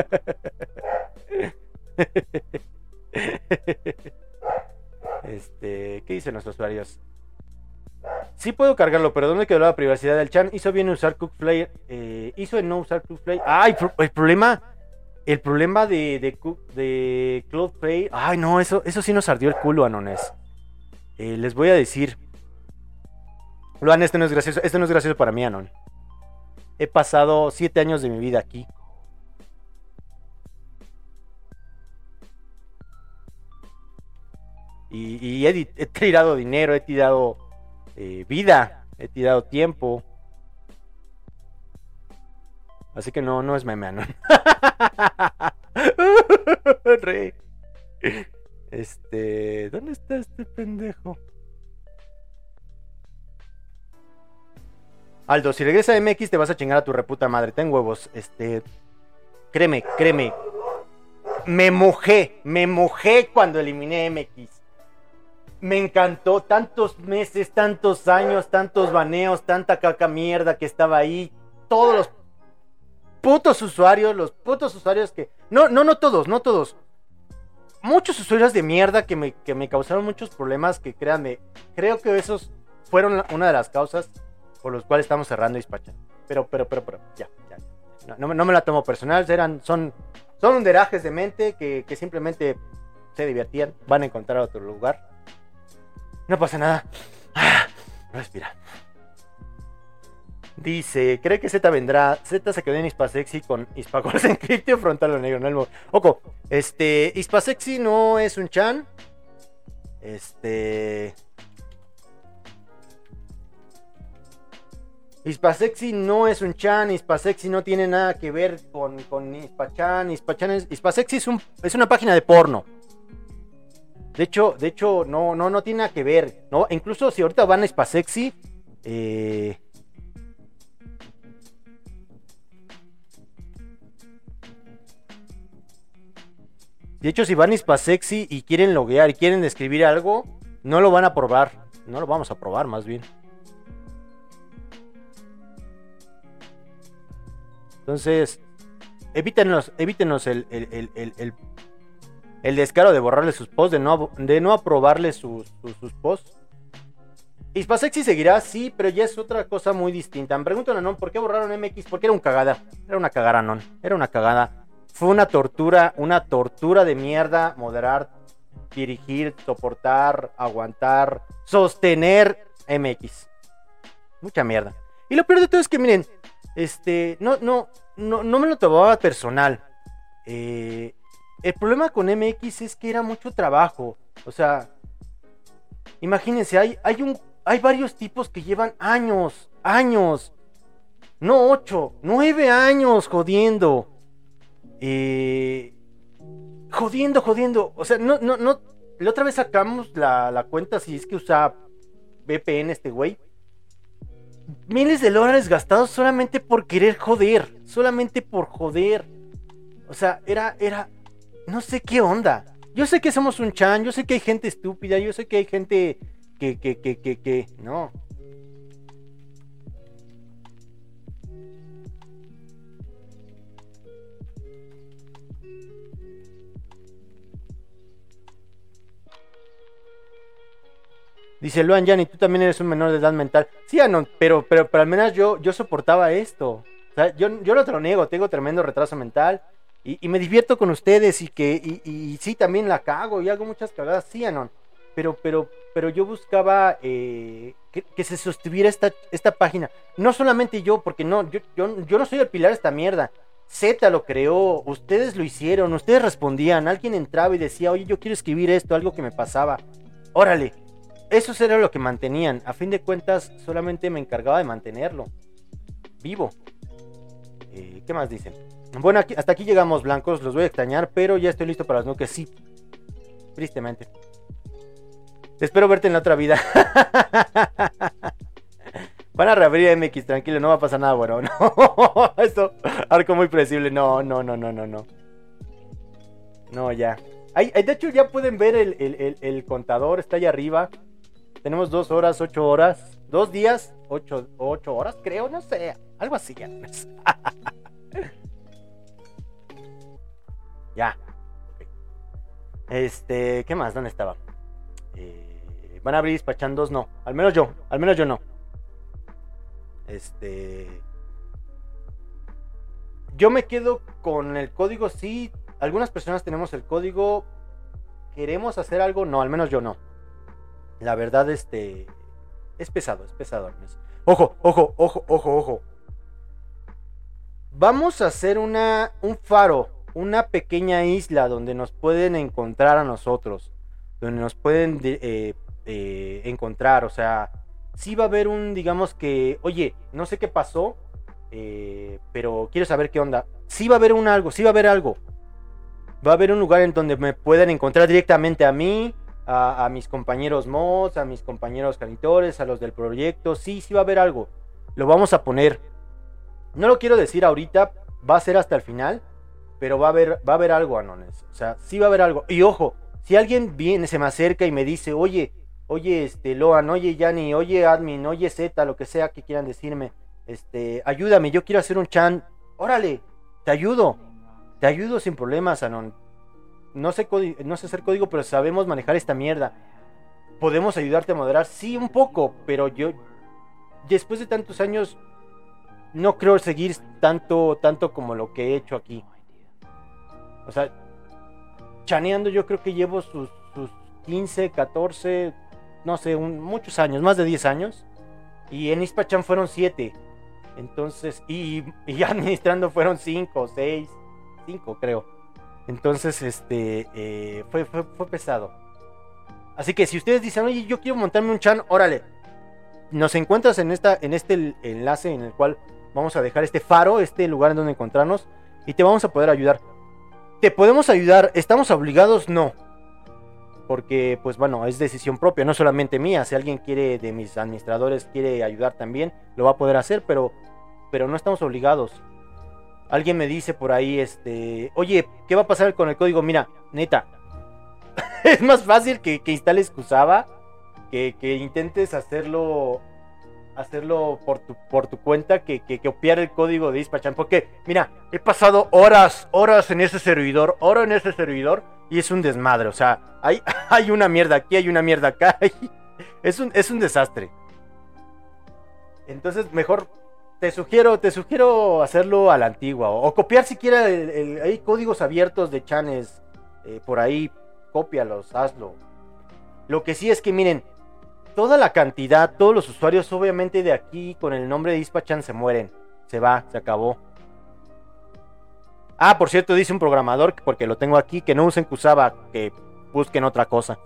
Este, ¿qué dicen los usuarios? Sí puedo cargarlo, pero ¿dónde quedó la privacidad del chan? Hizo bien usar Cookflare. Eh, hizo en no usar Cookflare. Ah, el, el problema. El problema de, de, de Cloudflare. Ay, no, eso, eso sí nos ardió el culo, Anones. Eh, les voy a decir. Luan, este no es gracioso. Este no es gracioso para mí, Anon. He pasado siete años de mi vida aquí. Y, y he, he tirado dinero, he tirado eh, vida, he tirado tiempo. Así que no, no es meme, Anon. Re. Este, ¿dónde está este pendejo? Aldo, si regresa a M X te vas a chingar a tu reputa madre. Ten huevos. Este, créeme, créeme. Me mojé, me mojé cuando eliminé M X. Me encantó. Tantos meses, tantos años, tantos baneos, tanta caca mierda que estaba ahí. Todos los putos usuarios, los putos usuarios que... No, no, no todos, no todos. Muchos usuarios de mierda que me, que me causaron muchos problemas, que créanme, creo que esos fueron una de las causas por los cuales estamos cerrando Ispachan. Pero, pero, pero, pero, ya, ya. No, no, no me la tomo personal, eran, son, son underajes de mente que, que simplemente se divertían, van a encontrar otro lugar. No pasa nada. Ah, respira. Dice, ¿cree que Z vendrá? Z se quedó en Hispasexy con Hispacors Encryptio frontal o negro, ¿no? Ojo, este, Hispasexy no es un chan. Este... Hispasexy no es un chan, Hispasexy no tiene nada que ver con, con Hispachan, Hispachan es, Hispasexy es, un, es una página de porno. De hecho, de hecho, no, no, no tiene nada que ver, ¿no? Incluso si ahorita van a Hispasexy, eh... de hecho, si van a Hispasexy y quieren loguear y quieren escribir algo, no lo van a probar, no lo vamos a probar más bien. Entonces, evítenos, evítenos el, el, el, el, el, el descaro de borrarle sus posts, de no, de no aprobarle sus, sus, sus posts. Hispasexy seguirá, sí, pero ya es otra cosa muy distinta. Me preguntan a Non, ¿por qué borraron M X? Porque era un cagada, era una cagada, Non, era una cagada. Fue una tortura, una tortura de mierda, moderar, dirigir, soportar, aguantar, sostener M X. Mucha mierda. Y lo peor de todo es que, miren, Este, no, no, no, no me lo tomaba personal. Eh, el problema con M X es que era mucho trabajo. O sea, imagínense, hay, hay, un, hay varios tipos que llevan años, años, no ocho, nueve años jodiendo. Eh, jodiendo, jodiendo. O sea, no, no, no. La otra vez sacamos la, la cuenta si es que usa V P N este güey. Miles de dólares gastados solamente por querer joder. Solamente por joder. O sea, era, era... No sé qué onda. Yo sé que somos un chan. Yo sé que hay gente estúpida. Yo sé que hay gente que, que, que, que, que... No. Dice Luan Yanni, tú también eres un menor de edad mental. Sí, no, pero, pero, pero al menos yo, yo soportaba esto. O sea, yo, yo no te lo niego, tengo tremendo retraso mental. Y, y me divierto con ustedes y que y, y sí, también la cago y hago muchas cagadas, sí, Anon. Pero, pero, pero yo buscaba eh, que, que se sostuviera esta, esta página. No solamente yo, porque no, yo, yo, yo no soy el pilar de esta mierda. Z lo creó, ustedes lo hicieron, ustedes respondían. Alguien entraba y decía, oye, yo quiero escribir esto, algo que me pasaba. Órale. Eso era lo que mantenían. A fin de cuentas, solamente me encargaba de mantenerlo vivo. Eh, ¿Qué más dicen? Bueno, aquí, hasta aquí llegamos, blancos. Los voy a extrañar, pero ya estoy listo para las nuques. Sí, tristemente. Espero verte en la otra vida. Van a reabrir M X, tranquilo, no va a pasar nada bueno. No, esto, arco muy predecible. No, no, no, no, no, no. No, ya. Hay, de hecho, ya pueden ver el, el, el, el contador, está allá arriba. Tenemos dos horas, ocho horas. Dos días, ocho, ocho horas, creo, no sé. Algo así ya. Ya. Okay. Este, ¿qué más? ¿Dónde estaba? Eh, Van a abrir Hispachan dos, no. Al menos yo, al menos yo no. Este. Yo me quedo con el código, sí. Algunas personas tenemos el código. ¿Queremos hacer algo? No, al menos yo no. La verdad, este... es pesado, es pesado. Ojo, ojo, ojo, ojo, ojo. Vamos a hacer una, un faro, una pequeña isla donde nos pueden encontrar a nosotros. Donde nos pueden eh, eh, encontrar, o sea... Sí va a haber un, digamos que... Oye, no sé qué pasó, eh, pero quiero saber qué onda. Sí va a haber un algo, sí va a haber algo. Va a haber un lugar en donde me puedan encontrar directamente a mí, a, a mis compañeros mods, a mis compañeros canitores, a los del proyecto. Sí, sí va a haber algo. Lo vamos a poner. No lo quiero decir ahorita, va a ser hasta el final, pero va a haber, va a haber algo, Anones. O sea, sí va a haber algo. Y ojo, si alguien viene, se me acerca y me dice, oye, oye, este, Loan, oye, Yanni, oye, Admin, oye, Z, lo que sea que quieran decirme, este, ayúdame, yo quiero hacer un chan. Órale, te ayudo. Te ayudo sin problemas, Anon. No sé, no sé hacer código, pero sabemos manejar esta mierda. ¿Podemos ayudarte a moderar? Sí, un poco, pero yo, después de tantos años, no creo seguir tanto, tanto como lo que he hecho aquí. O sea, chaneando yo creo que llevo sus, sus quince, catorce, no sé, un, muchos años, más de diez años. Y en Hispachan fueron siete. Entonces, y, y ya administrando fueron cinco, seis, cinco creo. Entonces, este, eh, fue, fue, fue pesado. Así que si ustedes dicen, oye, yo quiero montarme un chan, órale. Nos encuentras en, esta, en este enlace en el cual vamos a dejar este faro, este lugar en donde encontrarnos, y te vamos a poder ayudar. ¿Te podemos ayudar? ¿Estamos obligados? No. Porque, pues bueno, es decisión propia, no solamente mía. Si alguien quiere, de mis administradores, quiere ayudar también, lo va a poder hacer, pero, pero no estamos obligados. Alguien me dice por ahí, este, oye, ¿qué va a pasar con el código? Mira, neta, es más fácil que, que instales Kusaba, que, que intentes hacerlo, hacerlo por tu, por tu cuenta, que, que, que copiar el código de Ispachan. Porque, mira, he pasado horas, horas en ese servidor, horas en ese servidor, y es un desmadre. O sea, hay, hay una mierda aquí, hay una mierda acá, es un, es un desastre. Entonces, mejor... Te sugiero, te sugiero hacerlo a la antigua. O, o copiar siquiera el, el, hay códigos abiertos de chanes. Eh, por ahí, cópialos, hazlo. Lo que sí es que miren, toda la cantidad, todos los usuarios, obviamente de aquí con el nombre de Ispachan se mueren. Se va, se acabó. Ah, por cierto, dice un programador, porque lo tengo aquí, que no usen Kusaba, que busquen otra cosa.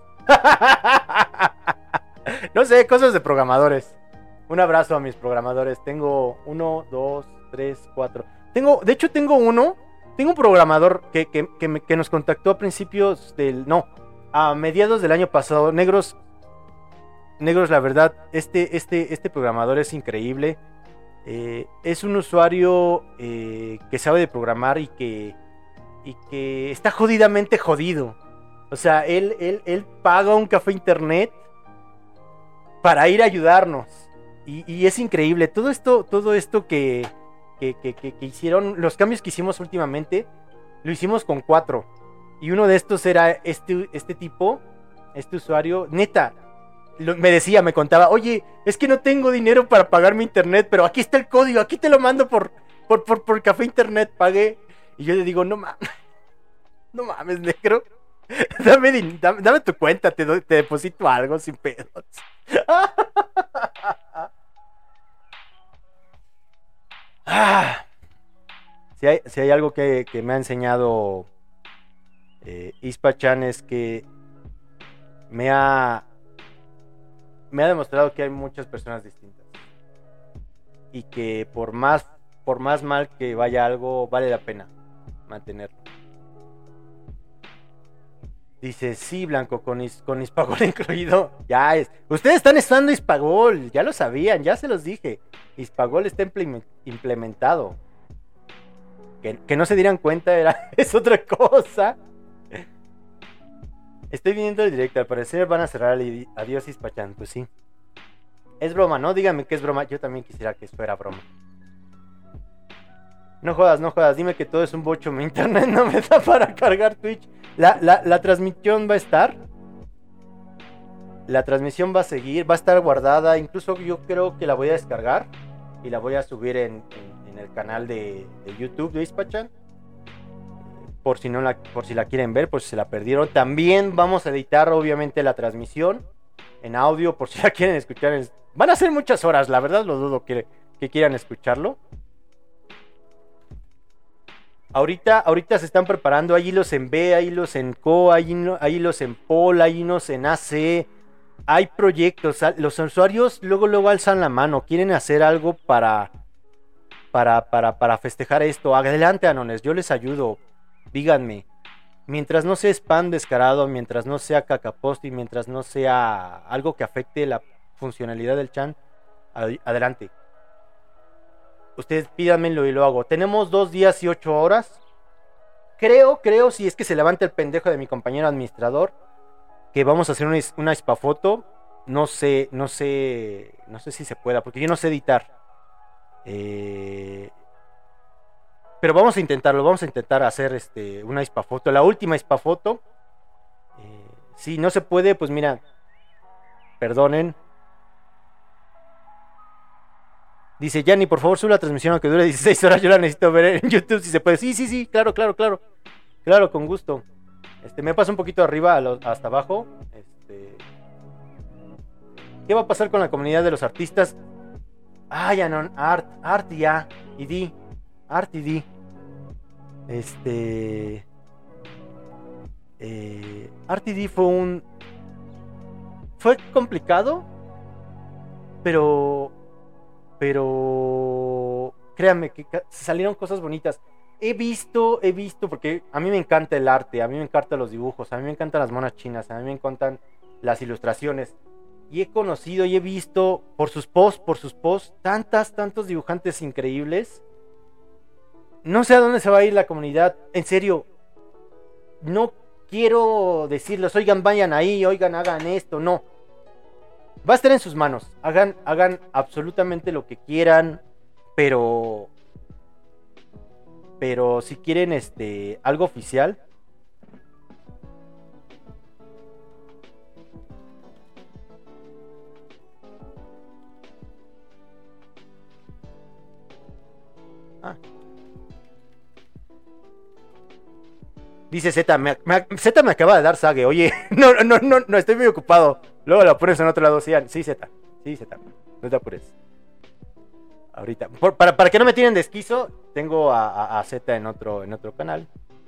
No sé, cosas de programadores. Un abrazo a mis programadores. Tengo uno, dos, tres, cuatro. Tengo, de hecho tengo uno. Tengo un programador que, que, que, me, que nos contactó a principios del... No, a mediados del año pasado. Negros, Negros, la verdad, este, este, este programador es increíble. Eh, es un usuario eh, que sabe de programar y que, y que está jodidamente jodido. O sea, él, él, él paga un café internet para ir a ayudarnos. Y, y es increíble, todo esto, todo esto que, que, que, que, que hicieron, los cambios que hicimos últimamente, lo hicimos con cuatro. Y uno de estos era este, este tipo, este usuario, neta, lo, me decía, me contaba, oye, es que no tengo dinero para pagar mi internet, pero aquí está el código, aquí te lo mando por, por, por, por café internet, pagué. Y yo le digo, no mames, no mames, negro, dame, dame, dame tu cuenta, te, doy, te deposito algo sin pedos. Ah, si, hay, si hay algo que, que me ha enseñado eh, Ispachan es que me ha me ha demostrado que hay muchas personas distintas y que por más por más mal que vaya algo vale la pena mantenerlo. Dice, sí, Blanco, con, is, con Hispagol incluido. Ya es. Ustedes están usando Hispagol, ya lo sabían, ya se los dije. Hispagol está implementado. Que, que no se dieran cuenta era, es otra cosa. Estoy viendo el directo, al parecer van a cerrar el adiós Ispachan, pues sí. Es broma, ¿no? Díganme que es broma, yo también quisiera que fuera broma. No jodas, no jodas, dime que todo es un bocho, mi internet no me da para cargar Twitch. La, la, la transmisión va a estar. La transmisión va a seguir, va a estar guardada. Incluso yo creo que la voy a descargar y la voy a subir en, en, en el canal de, de YouTube de Ispachan. Por si, no la, por si la quieren ver, por si se la perdieron. También vamos a editar obviamente la transmisión en audio, por si la quieren escuchar. Van a ser muchas horas, la verdad lo dudo que, que quieran escucharlo. Ahorita, ahorita se están preparando, hay hilos en B, hay hilos en Co, hay, hay hilos en Pol, hay hilos en A C, hay proyectos, los usuarios luego luego alzan la mano, quieren hacer algo para, para, para, para festejar esto. Adelante, Anones, yo les ayudo, díganme. Mientras no sea spam descarado, mientras no sea cacapost y mientras no sea algo que afecte la funcionalidad del chan, adelante. Ustedes pídanmelo y lo hago. Tenemos dos días y ocho horas. Creo, creo, si es que se levanta el pendejo de mi compañero administrador, que vamos a hacer una, una spafoto. No sé, no sé, no sé si se pueda, porque yo no sé editar. Eh, pero vamos a intentarlo, vamos a intentar hacer este, una spafoto, la última spafoto. Eh, si no se puede, pues mira, perdonen. Dice Yanni, por favor, sube la transmisión aunque dure dieciséis horas. Yo la necesito ver en YouTube si se puede. Sí, sí, sí, claro, claro, claro. Claro, con gusto. Este, me paso un poquito arriba a lo, hasta abajo. Este, ¿qué va a pasar con la comunidad de los artistas? Ah, ya no, Art, Art ya, y D, Art y D. Este... Eh, Art y D fue un... Fue complicado, pero... Pero... Créanme que salieron cosas bonitas. He visto, he visto, porque a mí me encanta el arte, a mí me encantan los dibujos, a mí me encantan las monas chinas, a mí me encantan las ilustraciones. Y he conocido y he visto por sus posts, por sus posts, tantas, tantos dibujantes increíbles. No sé a dónde se va a ir la comunidad. En serio, no quiero decirles, oigan, vayan ahí, oigan, hagan esto. No. Va a estar en sus manos. Hagan, hagan absolutamente lo que quieran, pero... Pero si quieren este algo oficial. Ah. Dice Z, me, me, Z me acaba de dar sague. Oye, no, no, no, no, estoy muy ocupado. Luego la pones en otro lado. Sí, sí Z. Sí, Z. No te apures. Ahorita. Por, para, para que no me tiren de esquizo, tengo a, a, a Z en otro, en otro canal.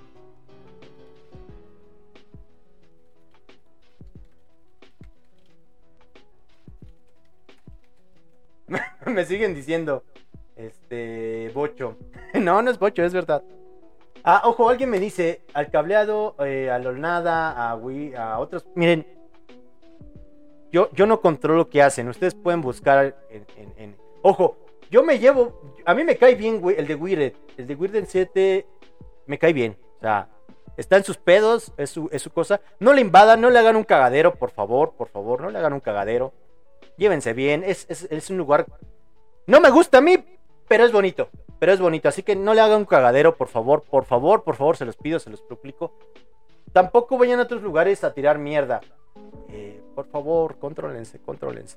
Me siguen diciendo, este, bocho. No, no es bocho, es verdad. Ah, ojo, alguien me dice, al cableado, eh, a Lolnada, a Wii, a otros. Miren, yo, yo no controlo qué hacen. Ustedes pueden buscar en, en, en... Ojo, yo me llevo, a mí me cae bien, güey, el de Wired. El de Wired siete me cae bien. O sea, está en sus pedos, es su, es su cosa. No le invadan, no le hagan un cagadero, por favor, por favor, no le hagan un cagadero. Llévense bien, es, es, es un lugar... No me gusta a mí, pero es bonito. Pero es bonito, así que no le hagan un cagadero, por favor, por favor, por favor, se los pido, se los suplico. Tampoco vayan a otros lugares a tirar mierda. Eh, por favor, contrólense, contrólense.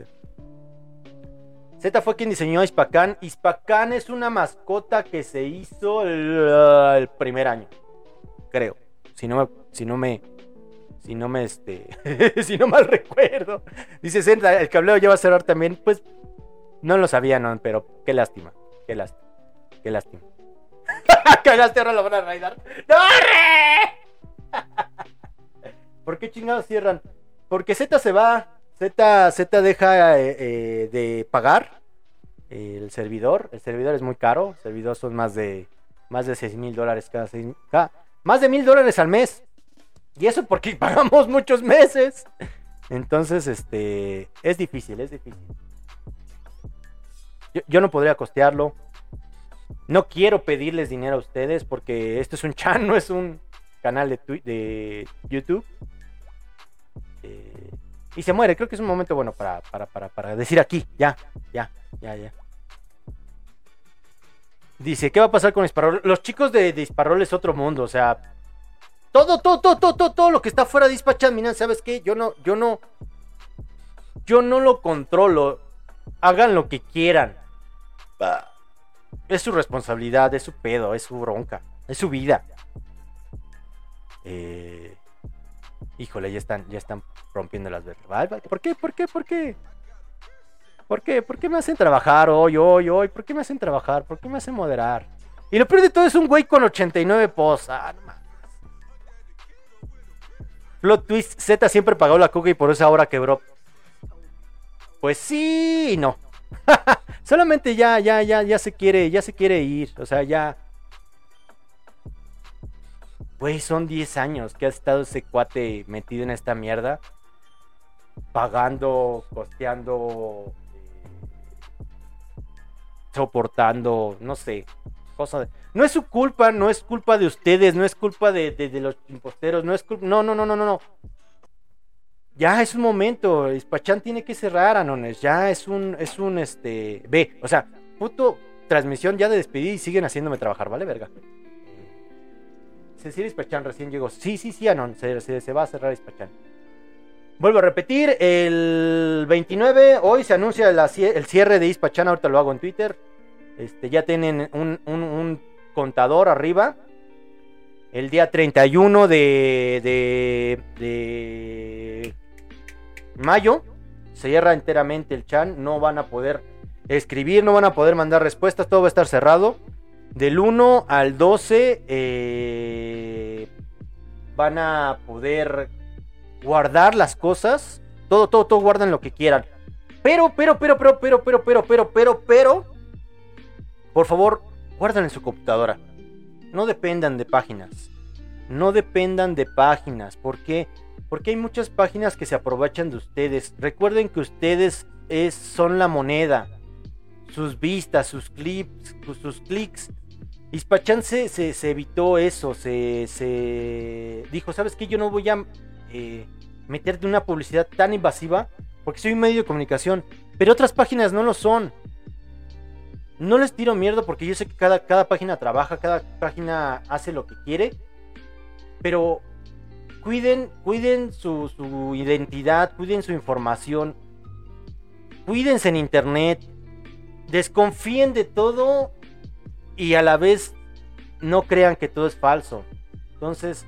Z fue quien diseñó a Ispacán. Ispacán es una mascota que se hizo el, el primer año, creo. Si no me, si no me, si no me, este, si no mal recuerdo. Dice Z, el cableo ya va a cerrar también. Pues no lo sabía, no, pero qué lástima, qué lástima, qué lástima. Cagaste, ahora lo van a raidar. ¡No! ¿Por qué chingados cierran? Porque Z se va. Z, Z deja eh, eh, de pagar eh, el servidor. El servidor es muy caro. El servidor son más de más de seis mil dólares cada seis, cada, más de mil dólares al mes. Y eso porque pagamos muchos meses. Entonces, este, es difícil, es difícil. Yo, yo no podría costearlo. No quiero pedirles dinero a ustedes porque esto es un chan, no es un canal de, twi- de YouTube. Eh, y se muere, creo que es un momento bueno para, para, para, para decir aquí, ya, ya, ya, ya. Dice, ¿qué va a pasar con Hisparrol? Los chicos de, de Hisparrol es otro mundo, o sea, todo, todo, todo, todo, todo, todo lo que está fuera de Hispachan, miren, ¿sabes qué? Yo no, yo no, yo no lo controlo. Hagan lo que quieran. Es su responsabilidad, es su pedo, es su bronca, es su vida. Eh... Híjole, ya están, ya están rompiendo las velas. ¿Por qué? ¿Por qué? ¿Por qué? ¿Por qué? ¿Por qué me hacen trabajar hoy, hoy, hoy? ¿Por qué me hacen trabajar? ¿Por qué me hacen moderar? Y lo peor de todo es un güey con ochenta y nueve posts. Ah, no mames. Plot twist, Z siempre pagó la coca y por eso ahora quebró. Pues sí y no. Solamente ya, ya, ya, ya se quiere, ya se quiere ir. O sea, ya. Güey, son diez años que ha estado ese cuate metido en esta mierda. Pagando, costeando, eh, soportando, no sé. Cosa de... No es su culpa, no es culpa de ustedes, no es culpa de, de, de los imposteros, no es culpa... No, no, no, no, no, no. Ya es un momento, Hispachan tiene que cerrar, Anones. Ya es un, es un, este... Ve, o sea, puto transmisión ya de despedir y siguen haciéndome trabajar, ¿vale, verga? Cecilia Hispachan recién llegó. Sí, sí, sí, Anon, se, se, se va a cerrar Hispachan. Vuelvo a repetir, el veintinueve, hoy se anuncia la, el cierre de Hispachan, ahorita lo hago en Twitter. Este, ya tienen un, un, un contador arriba. El día treinta y uno de, de, de mayo se cierra enteramente el chan. No van a poder. escribir, no van a poder mandar respuestas, todo va a estar cerrado. Del uno al doce eh, van a poder guardar las cosas. Todo, todo, todo guardan lo que quieran. Pero, pero, pero, pero, pero, pero, pero, pero, pero, pero, por favor, guarden en su computadora. No dependan de páginas. No dependan de páginas. ¿Por qué? Porque hay muchas páginas que se aprovechan de ustedes. Recuerden que ustedes es, son la moneda. Sus vistas, sus clips, sus clics. Ispachan se, se, se evitó eso. Se, se dijo, ¿sabes qué? Yo no voy a eh, meterte una publicidad tan invasiva porque soy un medio de comunicación. Pero otras páginas no lo son. No les tiro mierda porque yo sé que cada, cada página trabaja, cada página hace lo que quiere. Pero cuiden, cuiden su, su identidad, cuiden su información. Cuídense en internet. Desconfíen de todo y a la vez no crean que todo es falso. Entonces,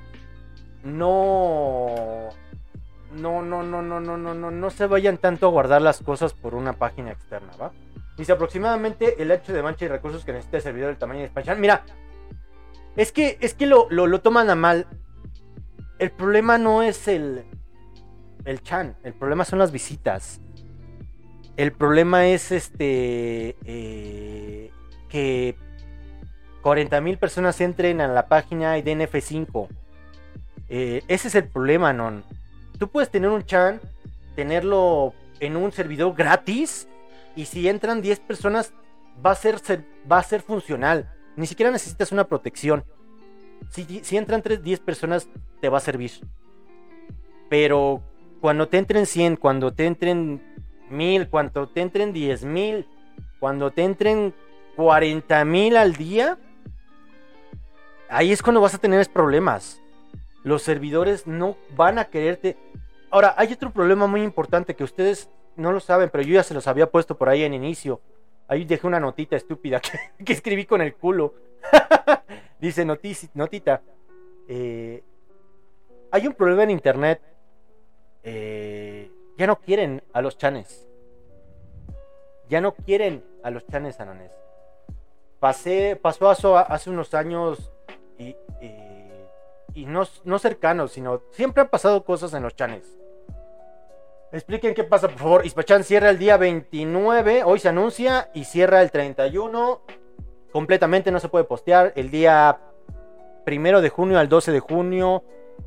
no, no, no, no, no, no, no, no, no se vayan tanto a guardar las cosas por una página externa, ¿va? Dice aproximadamente el ancho de mancha y recursos que necesita el servidor del tamaño de Ispachan. Mira, es que, es que lo, lo, lo toman a mal. El problema no es el, el chan, el problema son las visitas. El problema es este eh, que cuarenta mil personas entren a la página y den F cinco. Eh, ese es el problema, non. Tú puedes tener un chan, tenerlo en un servidor gratis, y si entran diez personas va a ser, va a ser funcional. Ni siquiera necesitas una protección. Si, si entran diez personas te va a servir. Pero cuando te entren cien, cuando te entren mil, cuando te entren diez mil, cuando te entren cuarenta mil al día, ahí es cuando vas a tener problemas. Los servidores no van a quererte. Ahora, hay otro problema muy importante que ustedes no lo saben, pero yo ya se los había puesto por ahí en inicio. Ahí dejé una notita estúpida que, que escribí con el culo. Dice notici, notita. Eh, hay un problema en internet. Eh, ya no quieren a los chanes. Ya no quieren a los chanes anones. Pasé, pasó eso hace unos años y, y, y no, no cercanos, sino siempre han pasado cosas en los chanes. Expliquen qué pasa, por favor. Ispachan cierra el día veintinueve, hoy se anuncia, y cierra el treinta y uno. Completamente no se puede postear. El día primero de junio al doce de junio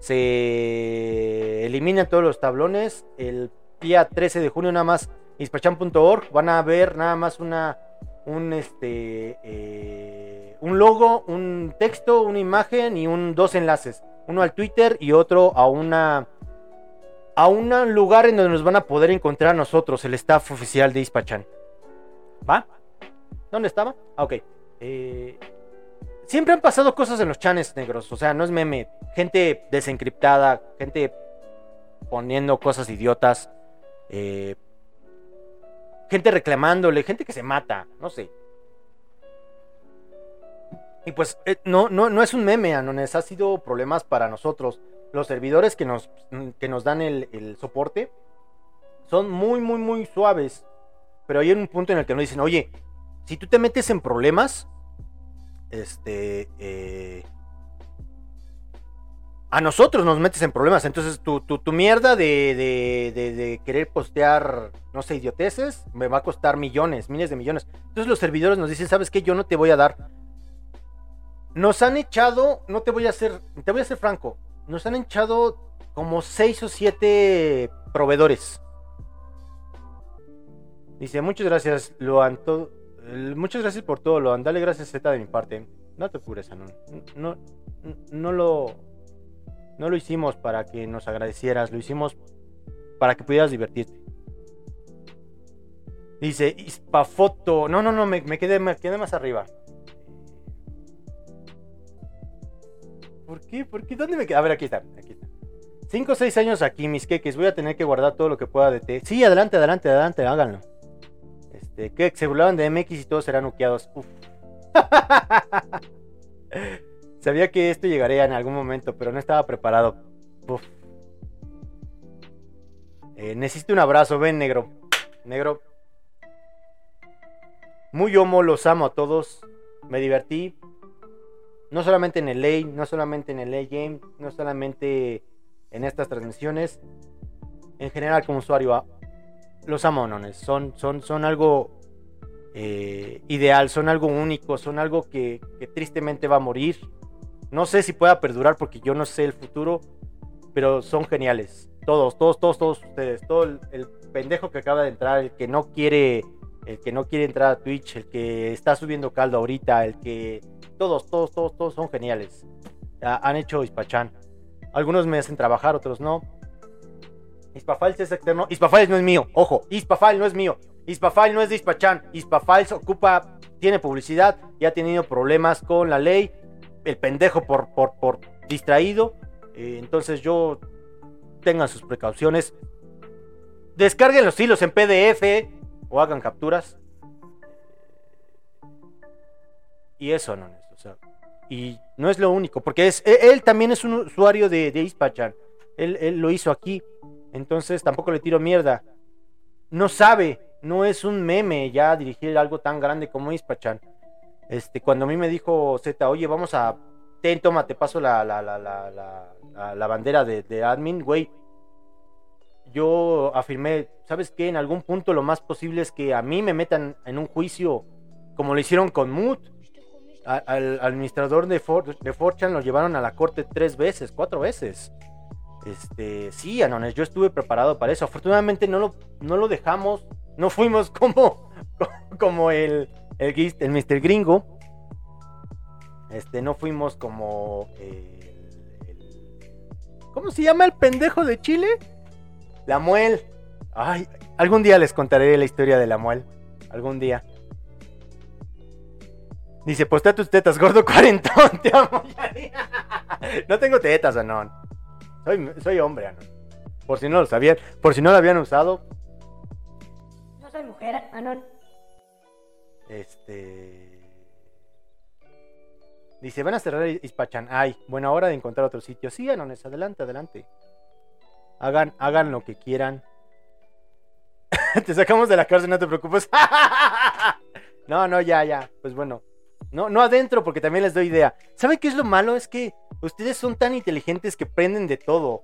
se eliminan todos los tablones. El día trece de junio nada más ispachan punto org van a ver nada más una un este eh, un logo, un texto, una imagen y un dos enlaces, uno al Twitter y otro a una a un lugar en donde nos van a poder encontrar a nosotros, el staff oficial de Ispachan. ¿Va? ¿Dónde estaba? Ah, ok. Eh, siempre han pasado cosas en los chanes negros, o sea, no es meme. Gente desencriptada, gente poniendo cosas idiotas, eh, gente reclamándole, gente que se mata, no sé. Y pues eh, no, no, no es un meme, Anones, ha sido problemas para nosotros. Los servidores que nos, que nos dan el, el soporte son muy, muy, muy suaves. Pero hay un punto en el que nos dicen, oye, si tú te metes en problemas, este, eh, a nosotros nos metes en problemas. Entonces tu, tu, tu mierda de, de, de, de querer postear, no sé, idioteces, me va a costar millones, miles de millones. Entonces los servidores nos dicen, ¿sabes qué? Yo no te voy a dar. Nos han echado, no te voy a hacer, te voy a ser franco, nos han echado como seis o siete proveedores. Dice, muchas gracias, Loan, todo, muchas gracias por todo, Loan, dale gracias Z de mi parte. No te apures, Anon. No, no, no lo, no lo hicimos para que nos agradecieras, lo hicimos para que pudieras divertirte. Dice, Ispafoto, no, no, no, me, me, quedé, me quedé más arriba. ¿Por qué? ¿Por qué? ¿Dónde me quedé? A ver, aquí está, aquí está. cinco o seis años aquí, mis queques. Voy a tener que guardar todo lo que pueda de té. Sí, adelante, adelante, adelante, háganlo. Este, que se burlaban de M X y todos serán nukeados. Uf. Sabía que esto llegaría en algún momento, pero no estaba preparado. Uf. Eh, necesito un abrazo, ven, negro. Negro. Muy homo, los amo a todos. Me divertí. No solamente en el late, no solamente en el late game, no solamente en estas transmisiones. En general como usuario, los amo, nones. Son, son, son algo eh, ideal, son algo único, son algo que, que tristemente va a morir. No sé si pueda perdurar porque yo no sé el futuro, pero son geniales. Todos, todos, todos, todos ustedes. Todo el, el pendejo que acaba de entrar, el que no quiere, el que no quiere entrar a Twitch, el que está subiendo caldo ahorita, el que... Todos, todos, todos, todos son geniales. Ha, han hecho Ispachan. Algunos me hacen trabajar, otros no. Ispafiles es externo. Ispafiles no es mío. Ojo, Ispafile no es mío. Ispafile no es de Ispachan. Ispafiles ocupa, tiene publicidad y ha tenido problemas con la ley. El pendejo por, por, por distraído. Eh, entonces yo... Tengan sus precauciones. Descarguen los hilos en P D F o hagan capturas. Y eso, no es, o sea, y no es lo único, porque es él, él también es un usuario de, de Ispachan. Él, él lo hizo aquí, entonces tampoco le tiro mierda. No sabe, no es un meme ya dirigir algo tan grande como Ispachan. Este, cuando a mí me dijo Z, oye, vamos a, ten, toma, te paso la, la, la, la, la, la, la bandera de, de admin, güey. Yo afirmé, ¿sabes qué? En algún punto lo más posible es que a mí me metan en un juicio, como lo hicieron con Mood. A, al, al administrador de, For, de cuatro chan lo llevaron a la corte tres veces, cuatro veces. Este, sí, Anones, yo estuve preparado para eso. Afortunadamente no lo, no lo dejamos, no fuimos como, como el, el, el mister Gringo. Este, no fuimos como el, el, ¿cómo se llama el pendejo de Chile? La Muel. Ay, algún día les contaré la historia de la Muel. Algún día. Dice, postea tus tetas, gordo cuarentón, te amo. No tengo tetas, Anon. Soy, soy hombre, Anon. Por si no lo sabían, por si no lo habían usado. No soy mujer, Anon. Este... Dice, van a cerrar Ispachan. Ay, buena hora de encontrar otro sitio. Sí, Anones, adelante, adelante. Hagan, hagan lo que quieran. Te sacamos de la cárcel, no te preocupes. No, no, ya, ya. Pues bueno. No, no adentro, porque también les doy idea. ¿Saben qué es lo malo? Es que ustedes son tan inteligentes que aprenden de todo.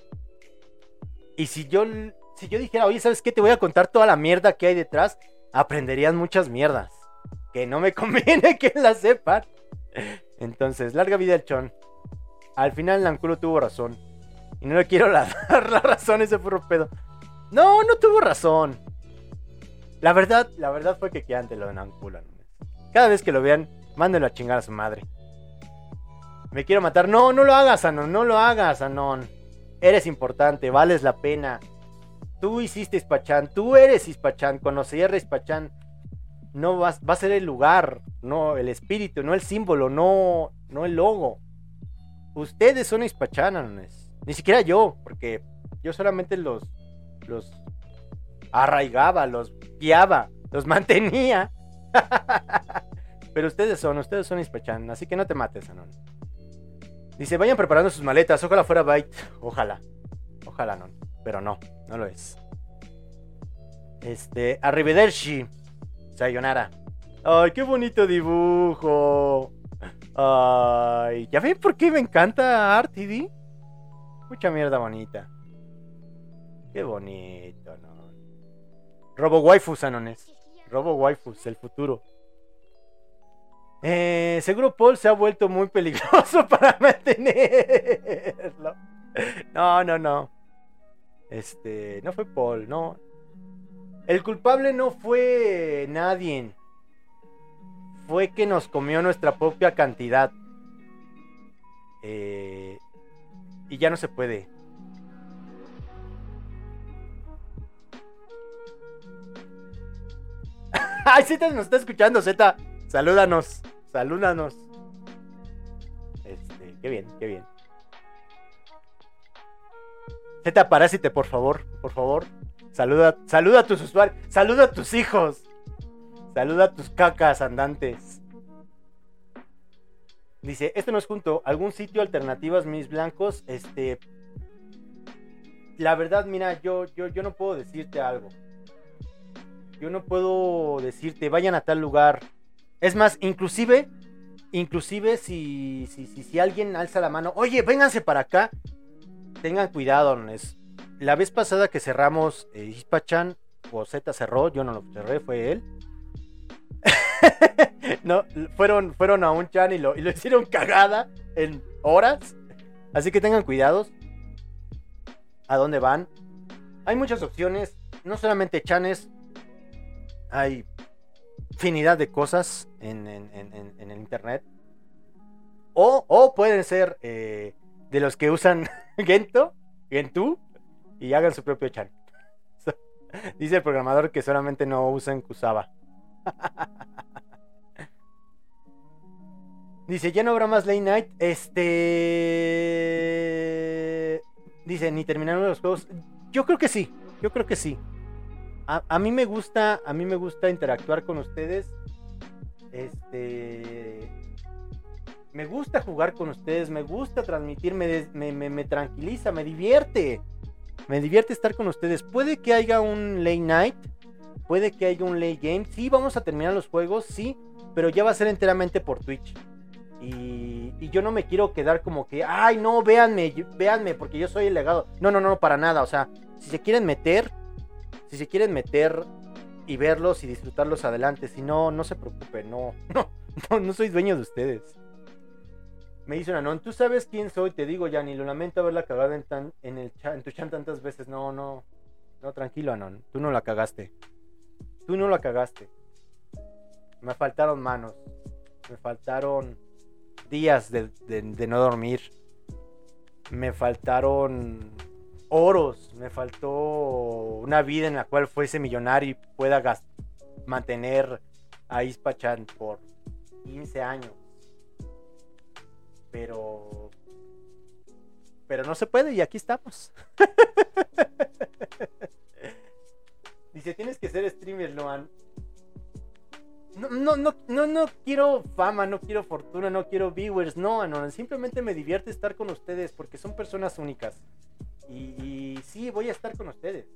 Y si yo, si yo dijera, oye, ¿sabes qué? Te voy a contar toda la mierda que hay detrás. Aprenderían muchas mierdas. Que no me conviene que las sepan. Entonces, larga vida el chon. Al final Nanculo tuvo razón. Y no le quiero la, dar la razón a ese furro pedo. No, no tuvo razón. La verdad, la verdad fue que quedante lo de Nanculo. Cada vez que lo vean, mándenlo a chingar a su madre. Me quiero matar. No, no lo hagas, Anon. No lo hagas, Anon. Eres importante, vales la pena. Tú hiciste Ispachan. Tú eres Ispachan. Cuando se cierre Ispachan, no vas, va a ser el lugar, no el espíritu, no el símbolo, no, no el logo. Ustedes son Ispachan, Anones. Ni siquiera yo, porque yo solamente los, los arraigaba, los guiaba, los mantenía. Pero ustedes son, ustedes son Ispachan, así que no te mates, Anon. Dice, vayan preparando sus maletas, ojalá fuera Byte. Ojalá, ojalá no, pero no, no lo es. Este, arrivederci, sayonara. Ay, qué bonito dibujo. Ay, ¿ya ven por qué me encanta Art T V? Mucha mierda bonita. Qué bonito, ¿no? Robo waifus, Anones. Robo waifus, el futuro. Eh, seguro Paul se ha vuelto muy peligroso para mantenerlo. No, no, no. Este, no fue Paul, no. El culpable no fue nadie. Fue que nos comió nuestra propia cantidad. Eh, y ya no se puede. Ay, Z nos está escuchando, Z. Salúdanos, salúdanos. Este, qué bien, qué bien. Z, parásite, por favor, por favor. Saluda, saluda a tus usuarios, saluda a tus hijos. Saluda a tus cacas andantes. Dice, esto no es junto. ¿Algún sitio alternativas, mis blancos? Este... La verdad, mira, yo, yo, yo no puedo decirte algo. Yo no puedo decirte, vayan a tal lugar. Es más, inclusive, inclusive si, si, si, si alguien alza la mano, oye, vénganse para acá, tengan cuidado, ¿no? Es, la vez pasada que cerramos eh, Ispachan, o Z cerró, yo no lo cerré, fue él. No, fueron, fueron a un chan y lo, y lo hicieron cagada en horas. Así que tengan cuidados. ¿A dónde van? Hay muchas opciones, no solamente chanes, hay infinidad de cosas en, en, en, en el internet. O, o pueden ser eh, de los que usan Gento, Gentoo, y hagan su propio chan. Dice el programador que solamente no usan Kusaba. Dice, ya no habrá más Late Night. Este... Dice, ni terminaron los juegos. Yo creo que sí, yo creo que sí. A, a mí me gusta, a mí me gusta interactuar con ustedes. Este... Me gusta jugar con ustedes, me gusta transmitir, me, me, me, me tranquiliza, me divierte. Me divierte estar con ustedes. Puede que haya un Late Night, puede que haya un Late Game. Sí, vamos a terminar los juegos, sí, pero ya va a ser enteramente por Twitch. Y, y yo no me quiero quedar como que, ay, no, véanme, véanme, porque yo soy el legado. No, no, no, para nada. O sea, si se quieren meter, si se quieren meter y verlos y disfrutarlos, adelante. Si no, no se preocupen, no, no, no, no soy dueño de ustedes. Me dice un Anon, tú sabes quién soy, te digo, Yanni, lo lamento haberla cagado en, tan, en, el chat, en tu chat tantas veces. No, no, no, tranquilo, Anon, tú no la cagaste. Tú no la cagaste. Me faltaron manos, me faltaron días de, de, de no dormir, me faltaron oros, me faltó una vida en la cual fuese millonario y pueda gast- mantener a Ispachan por quince años. Pero pero no se puede y aquí estamos. Dice, tienes que ser streamer, Loan. No, no, no, no, no quiero fama, no quiero fortuna, no quiero viewers, no, no, simplemente me divierte estar con ustedes porque son personas únicas. Y, y sí, voy a estar con ustedes.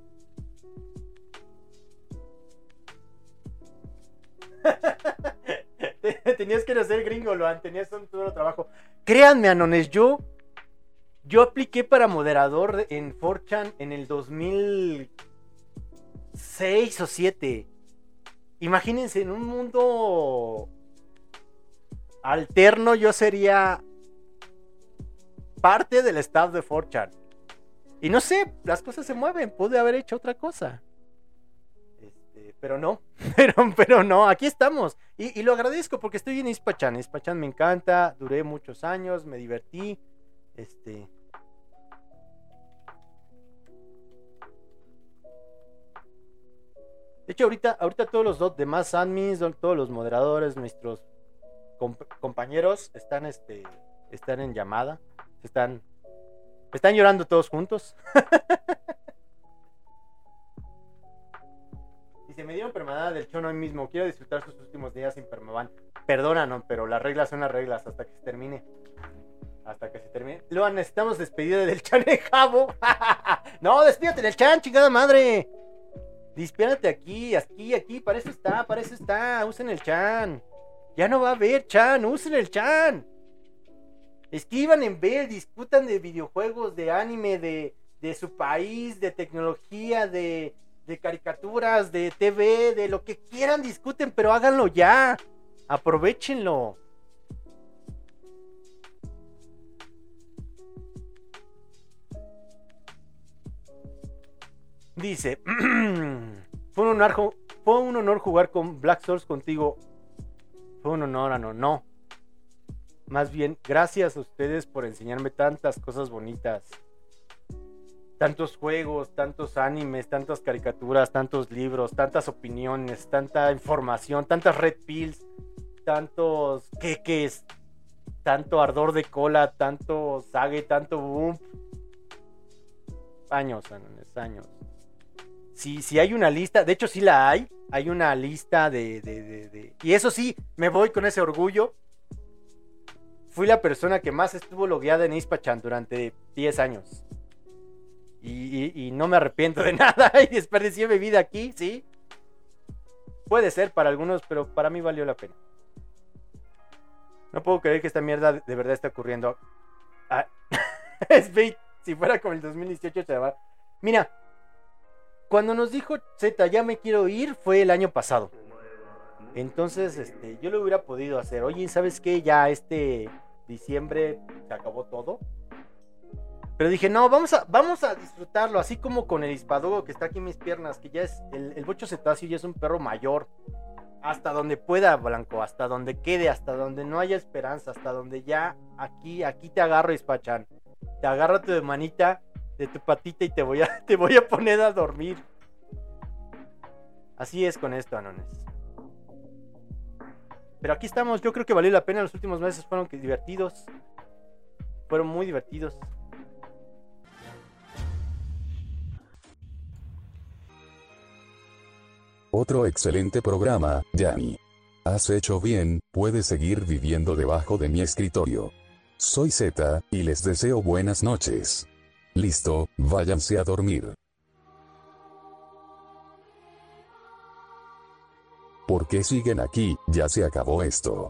Tenías que nacer gringo, Loan, tenías un duro trabajo. Créanme, anones, yo yo apliqué para moderador en cuatro chan en el dos mil seis o siete. Imagínense, en un mundo alterno yo sería parte del staff de cuatro chan. Y no sé, las cosas se mueven, pude haber hecho otra cosa. Este, pero no, pero, pero no, aquí estamos. Y, y lo agradezco porque estoy en Ispachan. Ispachan me encanta, duré muchos años, me divertí. Este... De hecho, ahorita, ahorita todos los demás admins, todos los moderadores, nuestros comp- compañeros están, este, están en llamada. Están, están llorando todos juntos. Dice, me dieron permanada del chono hoy mismo. Quiero disfrutar sus últimos días sin permaban. Perdónanos, pero las reglas son las reglas hasta que se termine. Hasta que se termine. Luego necesitamos despedir del chan de Jabo. No, despídate del chan, chingada madre. Dispérate aquí, aquí, aquí, para eso está, para eso está, usen el chan. Ya no va a haber chan, usen el chan. Escriban en B, discutan de videojuegos, de anime, de, de su país, de tecnología, de, de caricaturas, de T V, de lo que quieran, discuten, pero háganlo ya. Aprovechenlo. Dice, fue un honor, fue un honor jugar con Black Souls contigo. Fue un honor, ah, no, no. Más bien, gracias a ustedes por enseñarme tantas cosas bonitas. Tantos juegos, tantos animes, tantas caricaturas, tantos libros, tantas opiniones, tanta información, tantas red pills, tantos queques, tanto ardor de cola, tanto sague, tanto boom. Años, años, años. Si, si hay una lista, de hecho sí la hay, hay una lista de, de, de, de... Y eso sí, me voy con ese orgullo. Fui la persona que más estuvo logueada en Ispachan durante diez años. Y, y, y no me arrepiento de nada. Y desperdicié mi vida aquí, sí. Puede ser para algunos, pero para mí valió la pena. No puedo creer que esta mierda de verdad está ocurriendo. Ah, es bait. Si fuera como el dos mil dieciocho, chaval. Mira, cuando nos dijo Z, ya me quiero ir, fue el año pasado. Entonces, este, yo lo hubiera podido hacer. Oye, ¿sabes qué? Ya este diciembre se acabó todo. Pero dije, no, vamos a, vamos a disfrutarlo. Así como con el Hispadogo que está aquí en mis piernas. Que ya es, el, el Bocho Cetáceo ya es un perro mayor. Hasta donde pueda, Blanco. Hasta donde quede, hasta donde no haya esperanza. Hasta donde ya, aquí, aquí te agarro, Hispachan. Te agarro tu manita, de tu patita y te voy a, te voy a poner a dormir. Así es con esto, Anones. Pero aquí estamos, yo creo que valió la pena. Los últimos meses fueron divertidos. Fueron muy divertidos. Otro excelente programa, Yanni. Has hecho bien, puedes seguir viviendo debajo de mi escritorio. Soy Z, y les deseo buenas noches. Listo, váyanse a dormir. ¿Por qué siguen aquí? Ya se acabó esto.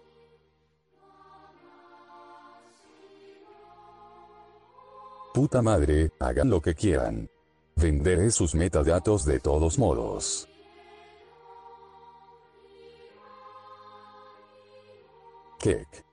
Puta madre, hagan lo que quieran. Venderé sus metadatos de todos modos. Kek.